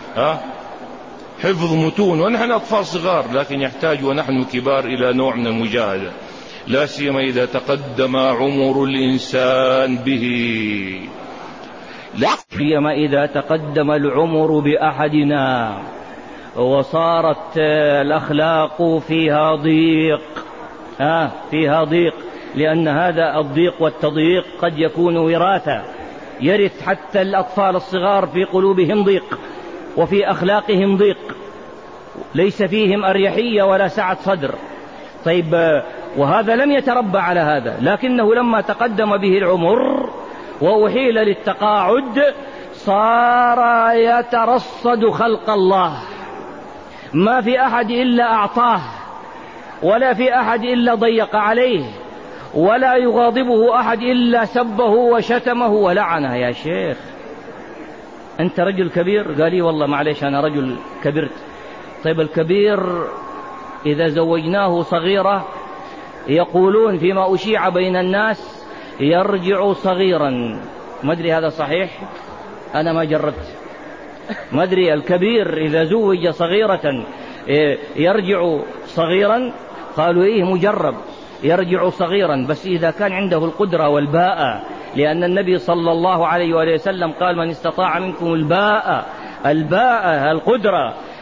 حفظ متون ونحن أطفال صغار، لكن يحتاج ونحن كبار إلى نوع من المجاهدة، لا سيما إذا تقدم عمر الإنسان به، لا سيما إذا تقدم العمر بأحدنا وصارت الأخلاق فيها ضيق، فيها ضيق، لأن هذا الضيق والتضييق قد يكون وراثة، يرث حتى الأطفال الصغار في قلوبهم ضيق وفي أخلاقهم ضيق، ليس فيهم أريحية ولا سعة صدر. طيب، وهذا لم يتربى على هذا، لكنه لما تقدم به العمر وأحيل للتقاعد صار يترصد خلق الله، ما في أحد إلا أعطاه ولا في أحد إلا ضيق عليه ولا يغاضبه أحد إلا سبه وشتمه ولعنه. يا شيخ أنت رجل كبير؟ قال لي والله معليش أنا رجل كبرت. طيب الكبير إذا زوجناه صغيرة يقولون فيما أشيع بين الناس يرجع صغيرا، ما أدري هذا صحيح؟ أنا ما جربت، ما أدري. الكبير إذا زوج صغيرة يرجع صغيرا؟ قالوا إيه مجرب، يرجع صغيرا، بس إذا كان عنده القدرة والباءة، لأن النبي صلى الله عليه وسلم قال من استطاع منكم الباءة القدرة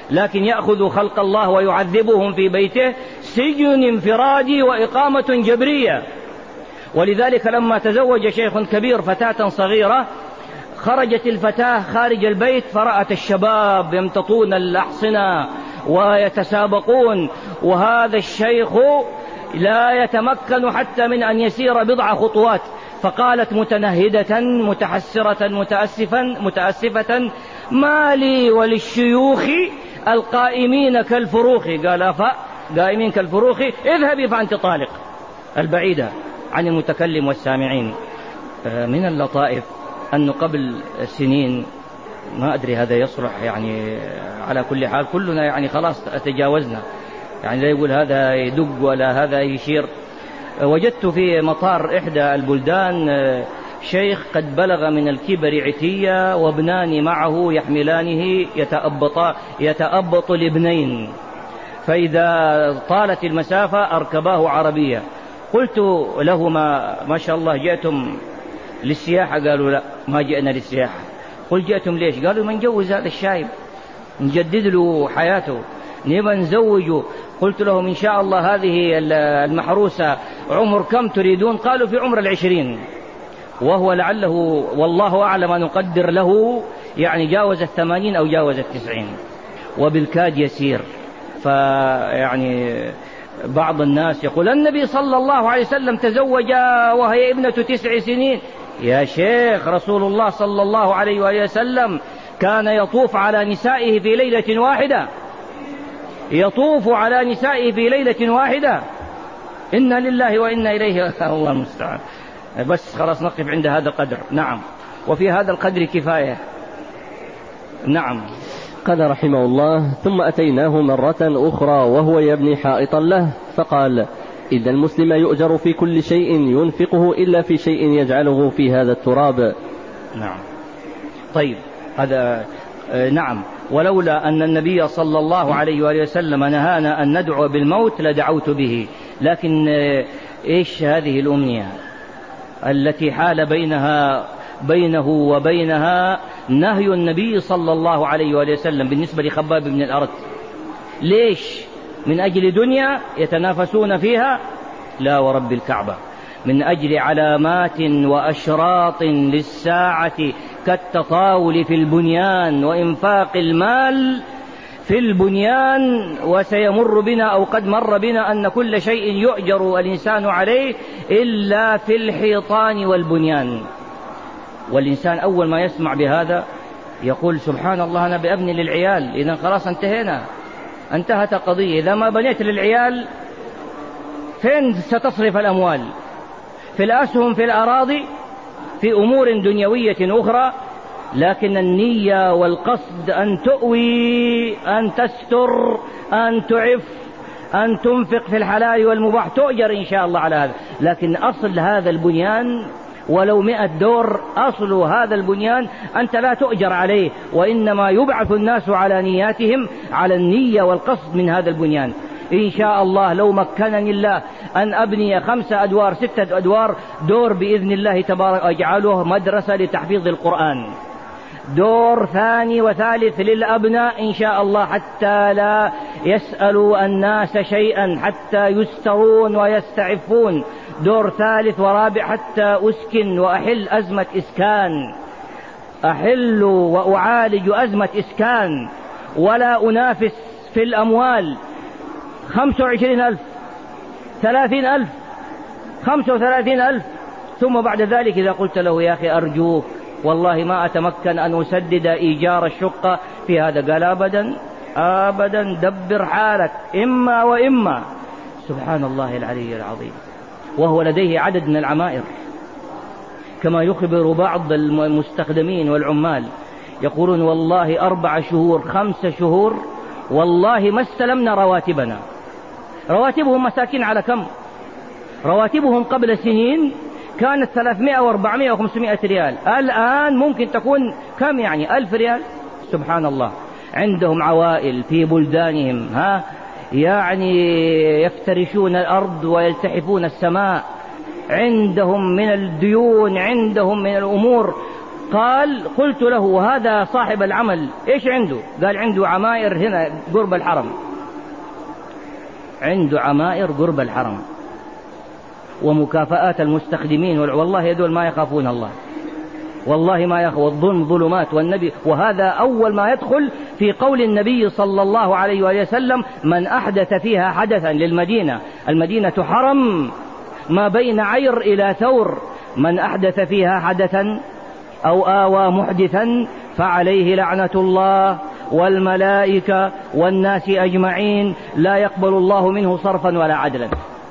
لكن يأخذ خلق الله ويعذبهم في بيته سجن انفرادي وإقامة جبرية. ولذلك لما تزوج شيخ كبير فتاة صغيرة، خرجت الفتاة خارج البيت فرأت الشباب يمتطون الأحصنة ويتسابقون، وهذا الشيخ لا يتمكن حتى من أن يسير بضع خطوات، فقالت متنهدة متحسرة متأسفة: ما لي وللشيوخ القائمين كالفروخ. قال: قائمين كالفروخ، اذهبي فأنت طالق. البعيدة عن المتكلم والسامعين. من اللطائف أنه قبل سنين، ما أدري هذا يصلح يعني، على كل حال كلنا يعني خلاص تجاوزنا، يعني لا يقول هذا يدق ولا هذا يشير. وجدت في مطار إحدى البلدان شيخ قد بلغ من الكبر عتية وابنان معه يحملانه يتأبط الابنين، فإذا طالت المسافة أركباه عربية. قلت لهما: ما شاء الله جئتم للسياحة؟ قالوا: لا، ما جئنا للسياحة. قلت: جئتم ليش؟ قالوا: من نجوز هذا الشايب، نجدد له حياته، نبى نزوجه. قلت لهم: إن شاء الله هذه المحروسة عمر كم تريدون؟ قالوا: في عمر 20، وهو لعله والله أعلم نقدر له يعني جاوز 80 أو جاوز 90، وبالكاد يسير. فيعني بعض الناس يقول: النبي صلى الله عليه وسلم تزوج وهي ابنة 9 سنين. يا شيخ، رسول الله صلى الله عليه وآله وسلم كان يطوف على نسائه في ليلة واحدة، يطوف على نسائه في ليلة واحدة. إنا لله وإنا إليه الله المستعان. بس خلاص نقف عند هذا القدر. نعم، وفي هذا القدر كفاية. نعم. قال رحمه الله: ثم أتيناه مرة أخرى وهو يبني حائطا له، فقال: إذا المسلم يؤجر في كل شيء ينفقه إلا في شيء يجعله في هذا التراب. نعم. طيب، هذا نعم. ولولا أن النبي صلى الله عليه وآله وسلم نهانا أن ندعو بالموت لدعوت به، لكن إيش هذه الأمنية التي حال بينه وبينها نهي النبي صلى الله عليه وآله وسلم بالنسبة لخباب بن الأرت؟ ليش؟ من أجل دنيا يتنافسون فيها؟ لا ورب الكعبة، من أجل علامات وأشراط للساعة كالتطاول في البنيان وإنفاق المال في البنيان. وسيمر بنا أو قد مر بنا أن كل شيء يؤجر الإنسان عليه إلا في الحيطان والبنيان. والإنسان أول ما يسمع بهذا يقول: سبحان الله، أنا بأبني للعيال، إذا خلاص انتهينا، انتهت القضية. إذا ما بنيت للعيال فين ستصرف الأموال؟ في الأسهم، في الأراضي، في أمور دنيوية أخرى. لكن النية والقصد أن تؤوي، أن تستر، أن تعف، أن تنفق في الحلال والمباح، تؤجر إن شاء الله على هذا. لكن أصل هذا البنيان ولو 100 دور، أصل هذا البنيان أنت لا تؤجر عليه، وإنما يبعث الناس على نياتهم، على النية والقصد من هذا البنيان. إن شاء الله لو مكنني الله أن أبني 5 أدوار 6 أدوار، دور بإذن الله تبارك أجعله مدرسة لتحفيظ القرآن، دور ثاني وثالث للأبناء إن شاء الله، حتى لا يسألوا الناس شيئا، حتى يسترون ويستعفون، دور ثالث ورابع حتى أسكن وأحل أزمة إسكان، أحل وأعالج أزمة إسكان، ولا أنافس في الأموال. 25,000 30,000 35,000. ثم بعد ذلك إذا قلت له: يا أخي أرجوك والله ما أتمكن أن أسدد إيجار الشقة في هذا، قال: أبدا أبدا، دبر حالك، إما وإما. سبحان الله العلي العظيم. وهو لديه عدد من العمائر، كما يخبر بعض المستخدمين والعمال، يقولون: والله 4 شهور 5 شهور والله ما استلمنا رواتبنا. رواتبهم مساكين على كم؟ رواتبهم قبل سنين كانت 300 و400 و500 ريال، الآن ممكن تكون كم؟ يعني 1000 ريال. سبحان الله. عندهم عوائل في بلدانهم، يعني يفترشون الأرض ويلتحفون السماء، عندهم من الديون، عندهم من الأمور، قال قلت له هذا صاحب العمل إيش عنده؟ قال عنده عمائر هنا قرب الحرم، عنده عمائر قرب الحرم ومكافآت المستخدمين، والله يدول ما يخافون الله، والله ما يخاف، والظلم ظلمات. والنبي وهذا أول ما يدخل في قول النبي صلى الله عليه وسلم: من أحدث فيها حدثا للمدينة، المدينة حرم ما بين عير إلى ثور، من أحدث فيها حدثا أو آوى محدثا فعليه لعنة الله والملائكة والناس أجمعين، لا يقبل الله منه صرفا ولا عدلا.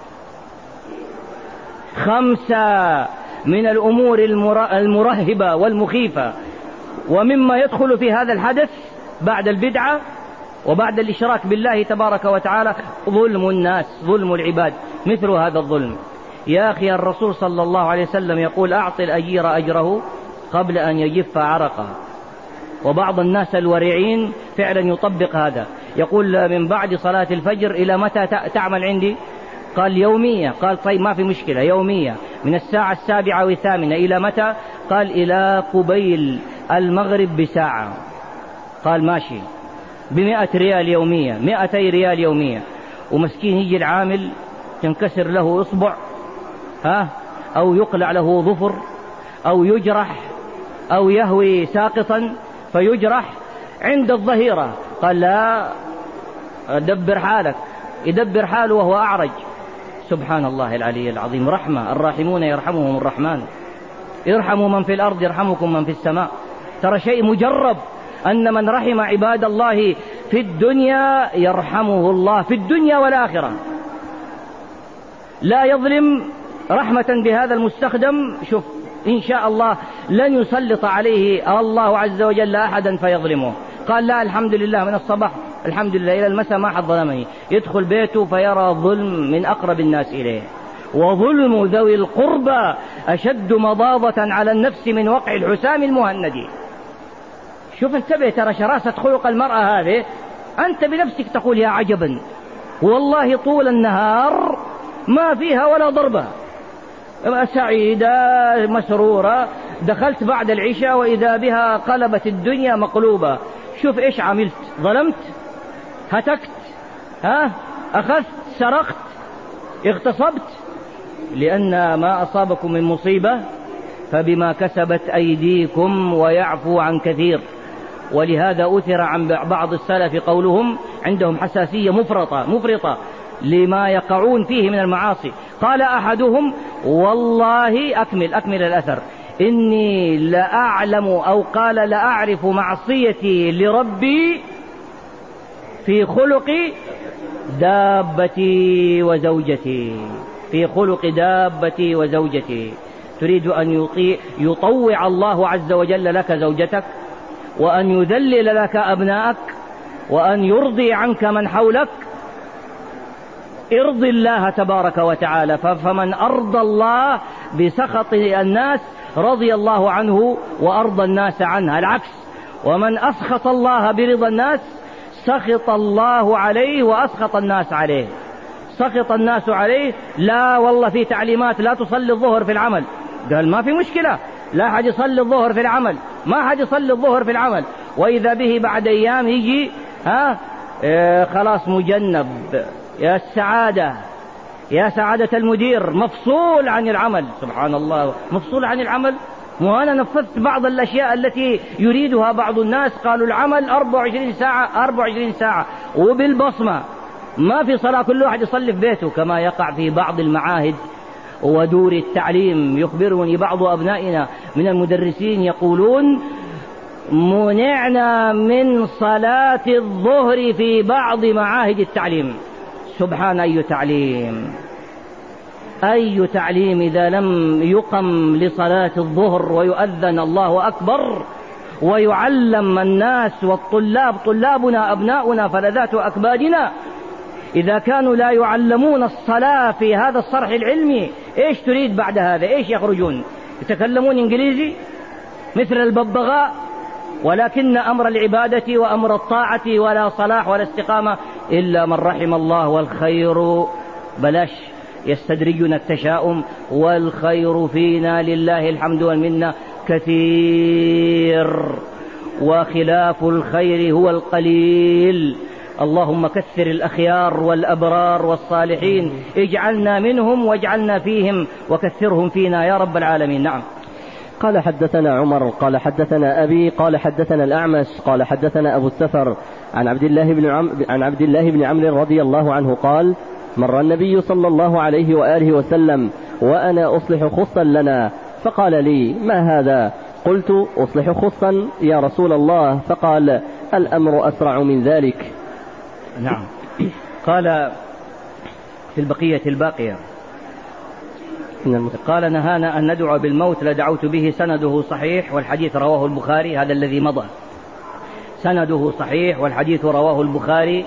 5 من الأمور المرهبة والمخيفة ومما يدخل في هذا الحدث بعد البدعة وبعد الإشراك بالله تبارك وتعالى ظلم الناس، ظلم العباد. مثل هذا الظلم يا أخي الرسول صلى الله عليه وسلم يقول: أعطي الأجير أجره قبل أن يجف عرقه. وبعض الناس الورعين فعلا يطبق هذا، يقول: من بعد صلاة الفجر إلى متى تعمل عندي؟ قال: يومية. قال: طيب ما في مشكلة، يومية من الساعة 7 و8 إلى متى؟ قال: إلى قبيل المغرب بساعة. قال: ماشي، ب100 ريال يومية، 200 ريال يومية. ومسكين يجي العامل تنكسر له إصبع، أو يقلع له ظفر، أو يجرح، أو يهوي ساقطا فيجرح عند الظهيرة. قال: لا، دبر حالك. يدبر حاله وهو أعرج. سبحان الله العلي العظيم. رحمة، الراحمون يرحمهم الرحمن، ارحموا من في الأرض يرحمكم من في السماء. ترى شيء مجرب أن من رحم عباد الله في الدنيا يرحمه الله في الدنيا والآخرة. لا يظلم رحمة بهذا المستخدم. شوف، إن شاء الله لن يسلط عليه الله عز وجل أحدا فيظلمه. قال: لا، الحمد لله، من الصباح الحمد لله إلى المساء ما حد ظلمني. يدخل بيته فيرى ظلم من أقرب الناس إليه. وظلم ذوي القربى أشد مضاضة على النفس من وقع الحسام المهند. شوف، انتبه، ترى شراسة خلق المرأة هذه أنت بنفسك تقول: يا عجبا، والله طول النهار ما فيها ولا ضربة، سعيدة مسرورة، دخلت بعد العشاء وإذا بها قلبت الدنيا مقلوبة. شوف إيش عملت؟ ظلمت؟ هتكت؟ أخذت؟ سرقت؟ اغتصبت؟ لأن ما أصابكم من مصيبة فبما كسبت أيديكم ويعفو عن كثير. ولهذا أثر عن بعض السلف قولهم عندهم حساسية مفرطة لما يقعون فيه من المعاصي. قال أحدهم: والله أكمل الأثر، إني لأعلم، أو قال لأعرف معصيتي لربي في خلق دابتي وزوجتي، في خلق دابتي وزوجتي. تريد أن يطوع الله عز وجل لك زوجتك، وأن يذلل لك أبنائك، وأن يرضي عنك من حولك؟ ارضي الله تبارك وتعالى. فمن أرضى الله بسخط الناس رضي الله عنه وأرضى الناس عنها. العكس، ومن أسخط الله برضا الناس سخط الله عليه وأسخط الناس عليه. سخط الناس عليه: لا والله في تعليمات لا تصلي الظهر في العمل. قال: ما في مشكلة، لا حد يصلي الظهر في العمل، ما حد يصلي الظهر في العمل. وإذا به بعد أيام يجي خلاص مجنب، يا السعادة، يا سعادة المدير، مفصول عن العمل. سبحان الله، مفصول عن العمل. وأنا نفذت بعض الأشياء التي يريدها بعض الناس، قالوا العمل 24 ساعة وبالبصمة، ما في صلاة، كل واحد يصلي في بيته، كما يقع في بعض المعاهد ودور التعليم. يخبرني بعض أبنائنا من المدرسين يقولون: منعنا من صلاة الظهر في بعض معاهد التعليم. سبحان، أي تعليم إذا لم يقم لصلاة الظهر ويؤذن الله أكبر ويعلم الناس والطلاب، طلابنا أبناؤنا فلذات أكبادنا، إذا كانوا لا يعلمون الصلاة في هذا الصرح العلمي، إيش تريد بعد هذا؟ إيش يخرجون؟ يتكلمون إنجليزي مثل الببغاء؟ ولكن أمر العبادة وأمر الطاعة ولا صلاح ولا استقامة إلا من رحم الله. والخير بلاش يستدرجنا التشاؤم، والخير فينا لله الحمد والمنة. كثير وخلاف الخير هو القليل. اللهم كثر الأخيار والأبرار والصالحين، اجعلنا منهم واجعلنا فيهم وكثرهم فينا يا رب العالمين. نعم. قال حدثنا عمر قال حدثنا أبي قال حدثنا الأعمش قال حدثنا أبو السفر عن عبد الله بن عمرو رضي الله عنه قال: مر النبي صلى الله عليه وآله وسلم وأنا أصلح خصا لنا، فقال لي: ما هذا؟ قلت: أصلح خصا يا رسول الله. فقال: الأمر أسرع من ذلك. نعم. قال في البقية الباقية قال: نهانا أن ندعو بالموت لدعوت به. سنده صحيح والحديث رواه البخاري. هذا الذي مضى سنده صحيح والحديث رواه البخاري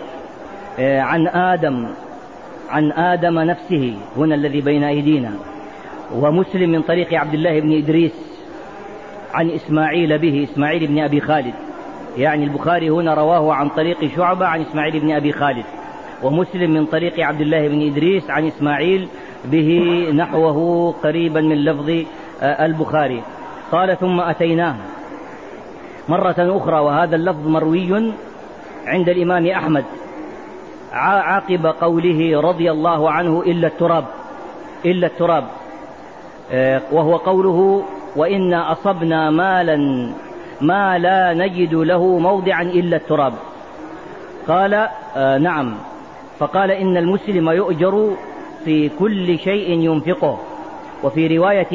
عن آدم نفسه، هنا الذي بين أيدينا، ومسلم من طريق عبد الله بن إدريس عن إسماعيل به، إسماعيل بن أبي خالد. يعني البخاري هنا رواه عن طريق شعبة عن إسماعيل بن أبي خالد، ومسلم من طريق عبد الله بن إدريس عن إسماعيل به نحوه قريبا من لفظ البخاري. قال: ثم أتيناه مرة أخرى، وهذا اللفظ مروي عند الإمام أحمد عقب قوله رضي الله عنه إلا التراب، وهو قوله: وإنا أصبنا مالا ما لا نجد له موضعا إلا التراب. قال: نعم. فقال: إن المسلم يؤجر في كل شيء ينفقه. وفي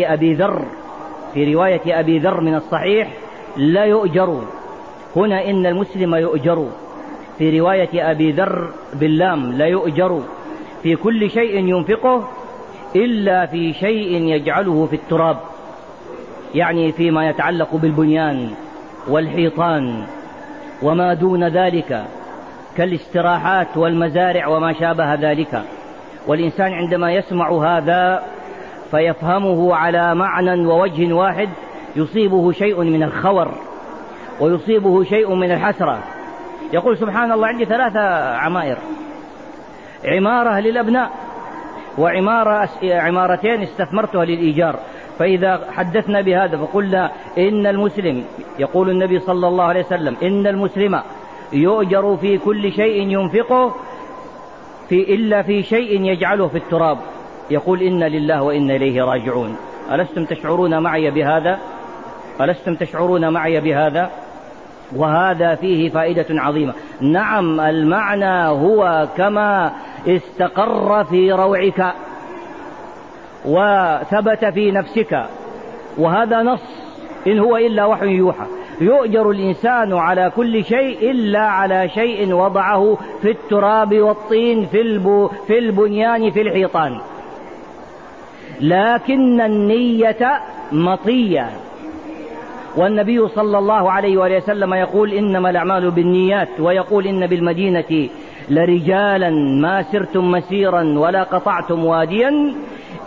رواية أبي ذر من الصحيح لا يؤجر، هنا إن المسلم يؤجر. في رواية أبي ذر باللام لا يؤجر في كل شيء ينفقه إلا في شيء يجعله في التراب، يعني فيما يتعلق بالبنيان والحيطان وما دون ذلك كالاستراحات والمزارع وما شابه ذلك. والإنسان عندما يسمع هذا فيفهمه على معنى ووجه واحد، يصيبه شيء من الخور ويصيبه شيء من الحسرة. يقول: سبحان الله، عندي 3 عمائر، عمارة للأبناء وعمارتين استثمرتها للإيجار. فإذا حدثنا بهذا فقلنا إن المسلم، يقول النبي صلى الله عليه وسلم: إن المسلم يؤجر في كل شيء ينفقه إلا في شيء يجعله في التراب. يقول: إنا لله وإنا إليه راجعون. ألستم تشعرون معي بهذا؟ وهذا فيه فائدة عظيمة. نعم، المعنى هو كما استقر في روعك وثبت في نفسك، وهذا نص إن هو إلا وحي يوحى. يؤجر الإنسان على كل شيء إلا على شيء وضعه في التراب والطين في البنيان في الحيطان. لكن النية مطية، والنبي صلى الله عليه وآله وسلم يقول: إنما الأعمال بالنيات، ويقول: إن بالمدينة لرجالا ما سرتم مسيرا ولا قطعتم واديا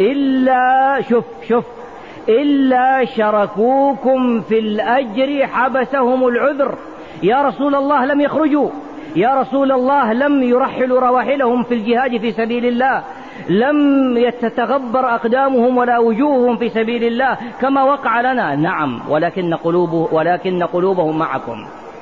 إلا شركوكم في الأجر حبسهم العذر. يا رسول الله لم يخرجوا، يا رسول الله لم يرحلوا رواحلهم في الجهاد في سبيل الله، لم يتتغبر أقدامهم ولا وجوههم في سبيل الله كما وقع لنا. نعم، ولكن قلوبهم معكم.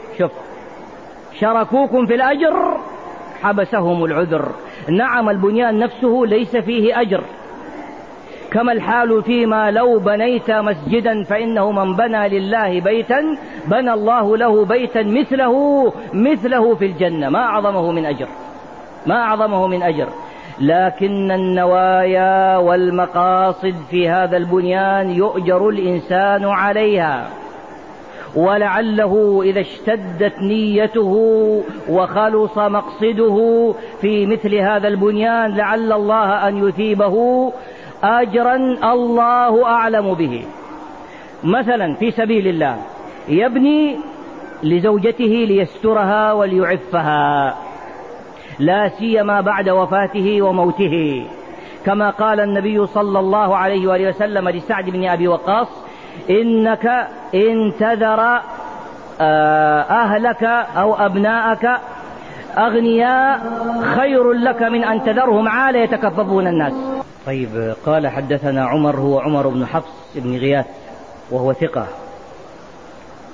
شركوكم في الأجر حبسهم العذر. نعم، البنيان نفسه ليس فيه أجر، كما الحال فيما لو بنيت مسجدا فإنه من بنى لله بيتا بنى الله له بيتا مثله في الجنة، ما أعظمه من أجر. لكن النوايا والمقاصد في هذا البنيان يؤجر الإنسان عليها، ولعله إذا اشتدت نيته وخلص مقصده في مثل هذا البنيان لعل الله أن يثيبه أجرا الله أعلم به. مثلا في سبيل الله يبني لزوجته ليسترها وليعفها، لا سيما بعد وفاته وموته، كما قال النبي صلى الله عليه وآله وسلم لسعد بن أبي وقاص: إنك إن تذر أهلك أو أبناءك أغنياء خير لك من أن تذرهم عالة يتكففون الناس. طيب، قال: حدثنا عمر، هو عمر بن حفص بن غياث وهو ثقة،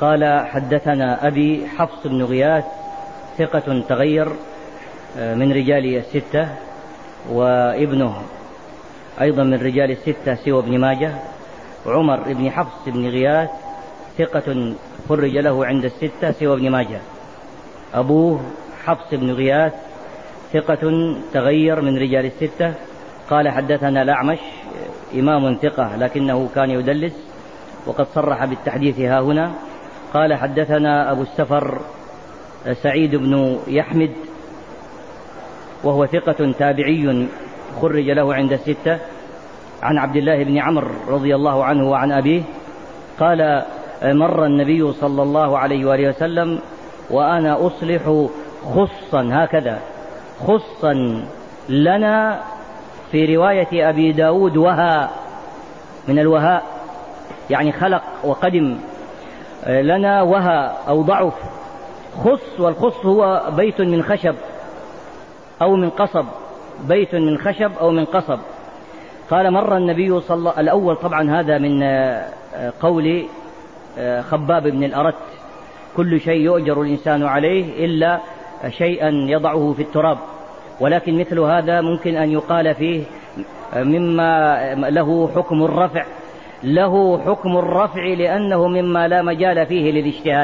قال حدثنا أبي حفص بن غياث ثقة تغير من رجال الستة، وابنه أيضا من رجال الستة سوى ابن ماجه. عمر بن حفص بن غياث ثقة خرج له عند الستة سوى ابن ماجه. أبوه حفص بن غياث ثقة تغير من رجال الستة. قال حدثنا الأعمش إمام ثقة لكنه كان يدلس وقد صرح بالتحديث ها هنا. قال حدثنا أبو السفر سعيد بن يحمد وهو ثقة تابعي خرج له عند الستة، عن عبد الله بن عمرو رضي الله عنه وعن أبيه قال مر النبي صلى الله عليه وآله وسلم وأنا أصلح خصا، هكذا خصا لنا، في رواية أبي داود وها، من الوهاء يعني خلق وقدم، لنا وها أو ضعف. خص، والخص هو بيت من خشب أو من قصب، بيت من خشب أو من قصب. قال مر النبي صلى الله عليه وسلم، الأول طبعا هذا من قول خباب بن الأرت، كل شيء يؤجر الإنسان عليه إلا شيئا يضعه في التراب، ولكن مثل هذا ممكن أن يقال فيه مما له حكم الرفع، له حكم الرفع لأنه مما لا مجال فيه للاجتهاد.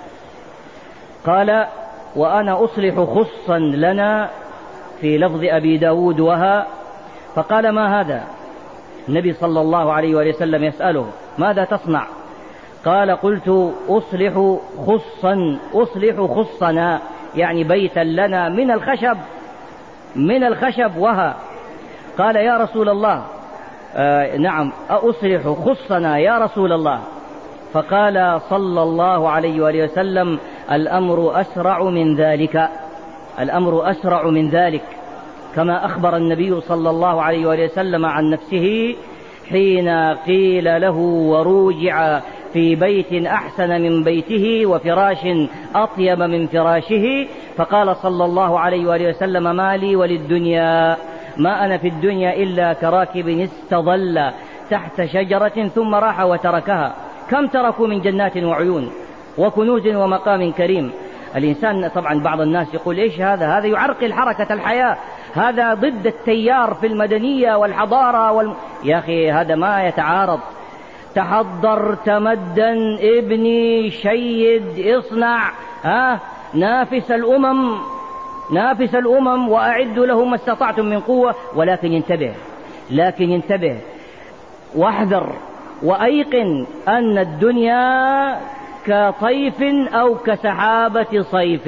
قال وأنا أصلح خصا لنا، في لفظ أبي داود وها. فقال ما هذا؟ النبي صلى الله عليه وسلم يسأله ماذا تصنع؟ قال قلت أصلح خصا، أصلح خصنا يعني بيتا لنا من الخشب، من الخشب وها. قال يا رسول الله نعم أصلح خصنا يا رسول الله. فقال صلى الله عليه وآله وسلم الأمر أسرع من ذلك، الأمر أسرع من ذلك، كما أخبر النبي صلى الله عليه وآله وسلم عن نفسه حين قيل له وروجع في بيت أحسن من بيته وفراش أطيب من فراشه، فقال صلى الله عليه وآله وسلم ما لي وللدنيا، ما أنا في الدنيا إلا كراكب استظل تحت شجرة ثم راح وتركها. كم تركوا من جنات وعيون وكنوز ومقام كريم. الإنسان طبعا بعض الناس يقول إيش هذا؟ هذا يعرقل حركة الحياة، هذا ضد التيار في المدنية والحضارة يا أخي هذا ما يتعارض. تحضر تمدن ابني شيد اصنع، نافس الأمم، نافس الأمم وأعدوا لهم ما استطعتم من قوة. ولكن ينتبه، لكن ينتبه واحذر وأيقن أن الدنيا كطيف أو كسحابة صيف،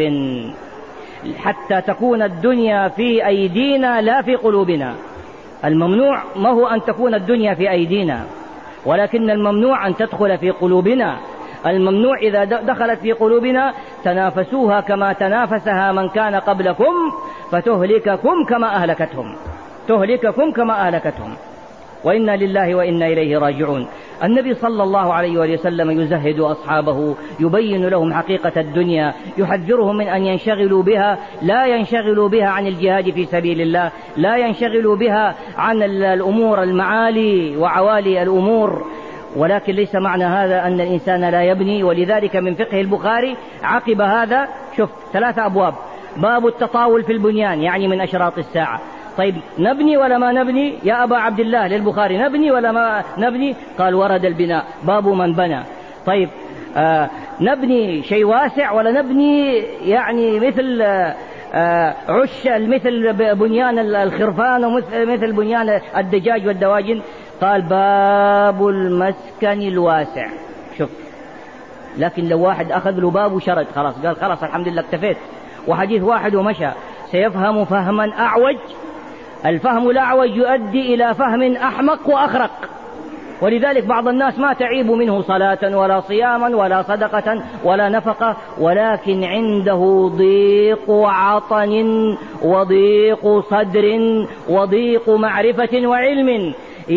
حتى تكون الدنيا في أيدينا لا في قلوبنا. الممنوع ما هو أن تكون الدنيا في أيدينا، ولكن الممنوع أن تدخل في قلوبنا. الممنوع إذا دخلت في قلوبنا تنافسوها كما تنافسها من كان قبلكم فتهلككم كما أهلكتهم، تهلككم كما أهلكتهم. وإنا لله وإنا إليه راجعون. النبي صلى الله عليه وسلم يزهد أصحابه، يبين لهم حقيقة الدنيا، يحذرهم من أن ينشغلوا بها، لا ينشغلوا بها عن الجهاد في سبيل الله، لا ينشغلوا بها عن الأمور المعالي وعوالي الأمور. ولكن ليس معنى هذا أن الإنسان لا يبني. ولذلك من فقه البخاري عقب هذا شوف 3 أبواب: باب التطاول في البنيان يعني من أشراط الساعة. طيب نبني ولا ما نبني يا أبا عبد الله للبخاري؟ نبني ولا ما نبني؟ قال ورد البناء، باب من بنى. طيب نبني شيء واسع ولا نبني يعني مثل عش مثل بنيان الخرفان ومثل بنيان الدجاج والدواجن؟ قال باب المسكن الواسع. شوف، لكن لو واحد أخذ له باب وشرد خلاص، قال خلاص الحمد لله اكتفيت، وحديث واحد ومشى، سيفهم فهما أعوج. الفهم الأعوج يؤدي إلى فهم أحمق وأخرق. ولذلك بعض الناس ما تعيب منه صلاة ولا صياما ولا صدقة ولا نفقة، ولكن عنده ضيق عطن وضيق صدر وضيق معرفة وعلم.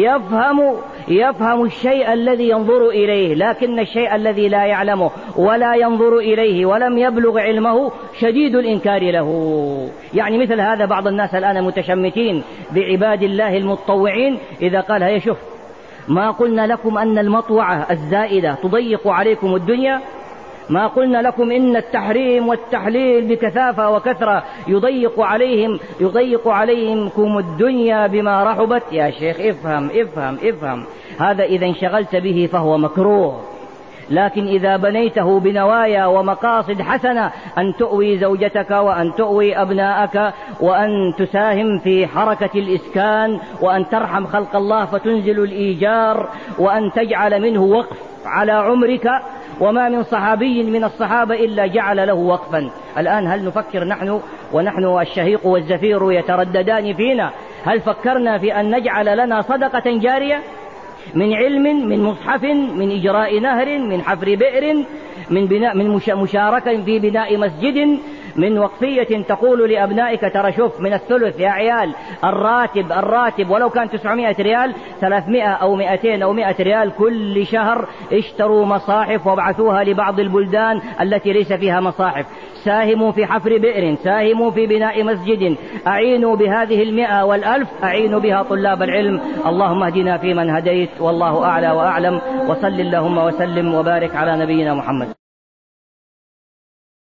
يفهم الشيء الذي ينظر إليه، لكن الشيء الذي لا يعلمه ولا ينظر إليه ولم يبلغ علمه شديد الإنكار له. يعني مثل هذا بعض الناس الآن متشمتين بعباد الله المتطوعين. إذا قال هيا شوف، ما قلنا لكم أن المطوعة الزائدة تضيق عليكم الدنيا؟ ما قلنا لكم إن التحريم والتحليل بكثافة وكثرة يضيق عليكم الدنيا بما رحبت؟ يا شيخ افهم. هذا إذا انشغلت به فهو مكروه، لكن إذا بنيته بنوايا ومقاصد حسنة، أن تؤوي زوجتك وأن تؤوي أبناءك وأن تساهم في حركة الإسكان وأن ترحم خلق الله فتنزل الإيجار وأن تجعل منه وقف على عمرك، وما من صحابي من الصحابة إلا جعل له وقفا. الآن هل نفكر ونحن الشهيق والزفير يترددان فينا، هل فكرنا في أن نجعل لنا صدقة جارية من علم، من مصحف، من إجراء نهر، من حفر بئر، من مشاركة في بناء مسجد، من وقفية تقول لأبنائك ترى شوف من الثلث يا عيال الراتب ولو كان 900 ريال 300 أو 200 أو 100 ريال كل شهر، اشتروا مصاحف وابعثوها لبعض البلدان التي ليس فيها مصاحف، ساهموا في حفر بئر، ساهموا في بناء مسجد، أعينوا بهذه 100 و1000 أعينوا بها طلاب العلم. اللهم اهدنا فيمن هديت، والله أعلى وأعلم، وصل اللهم وسلم وبارك على نبينا محمد.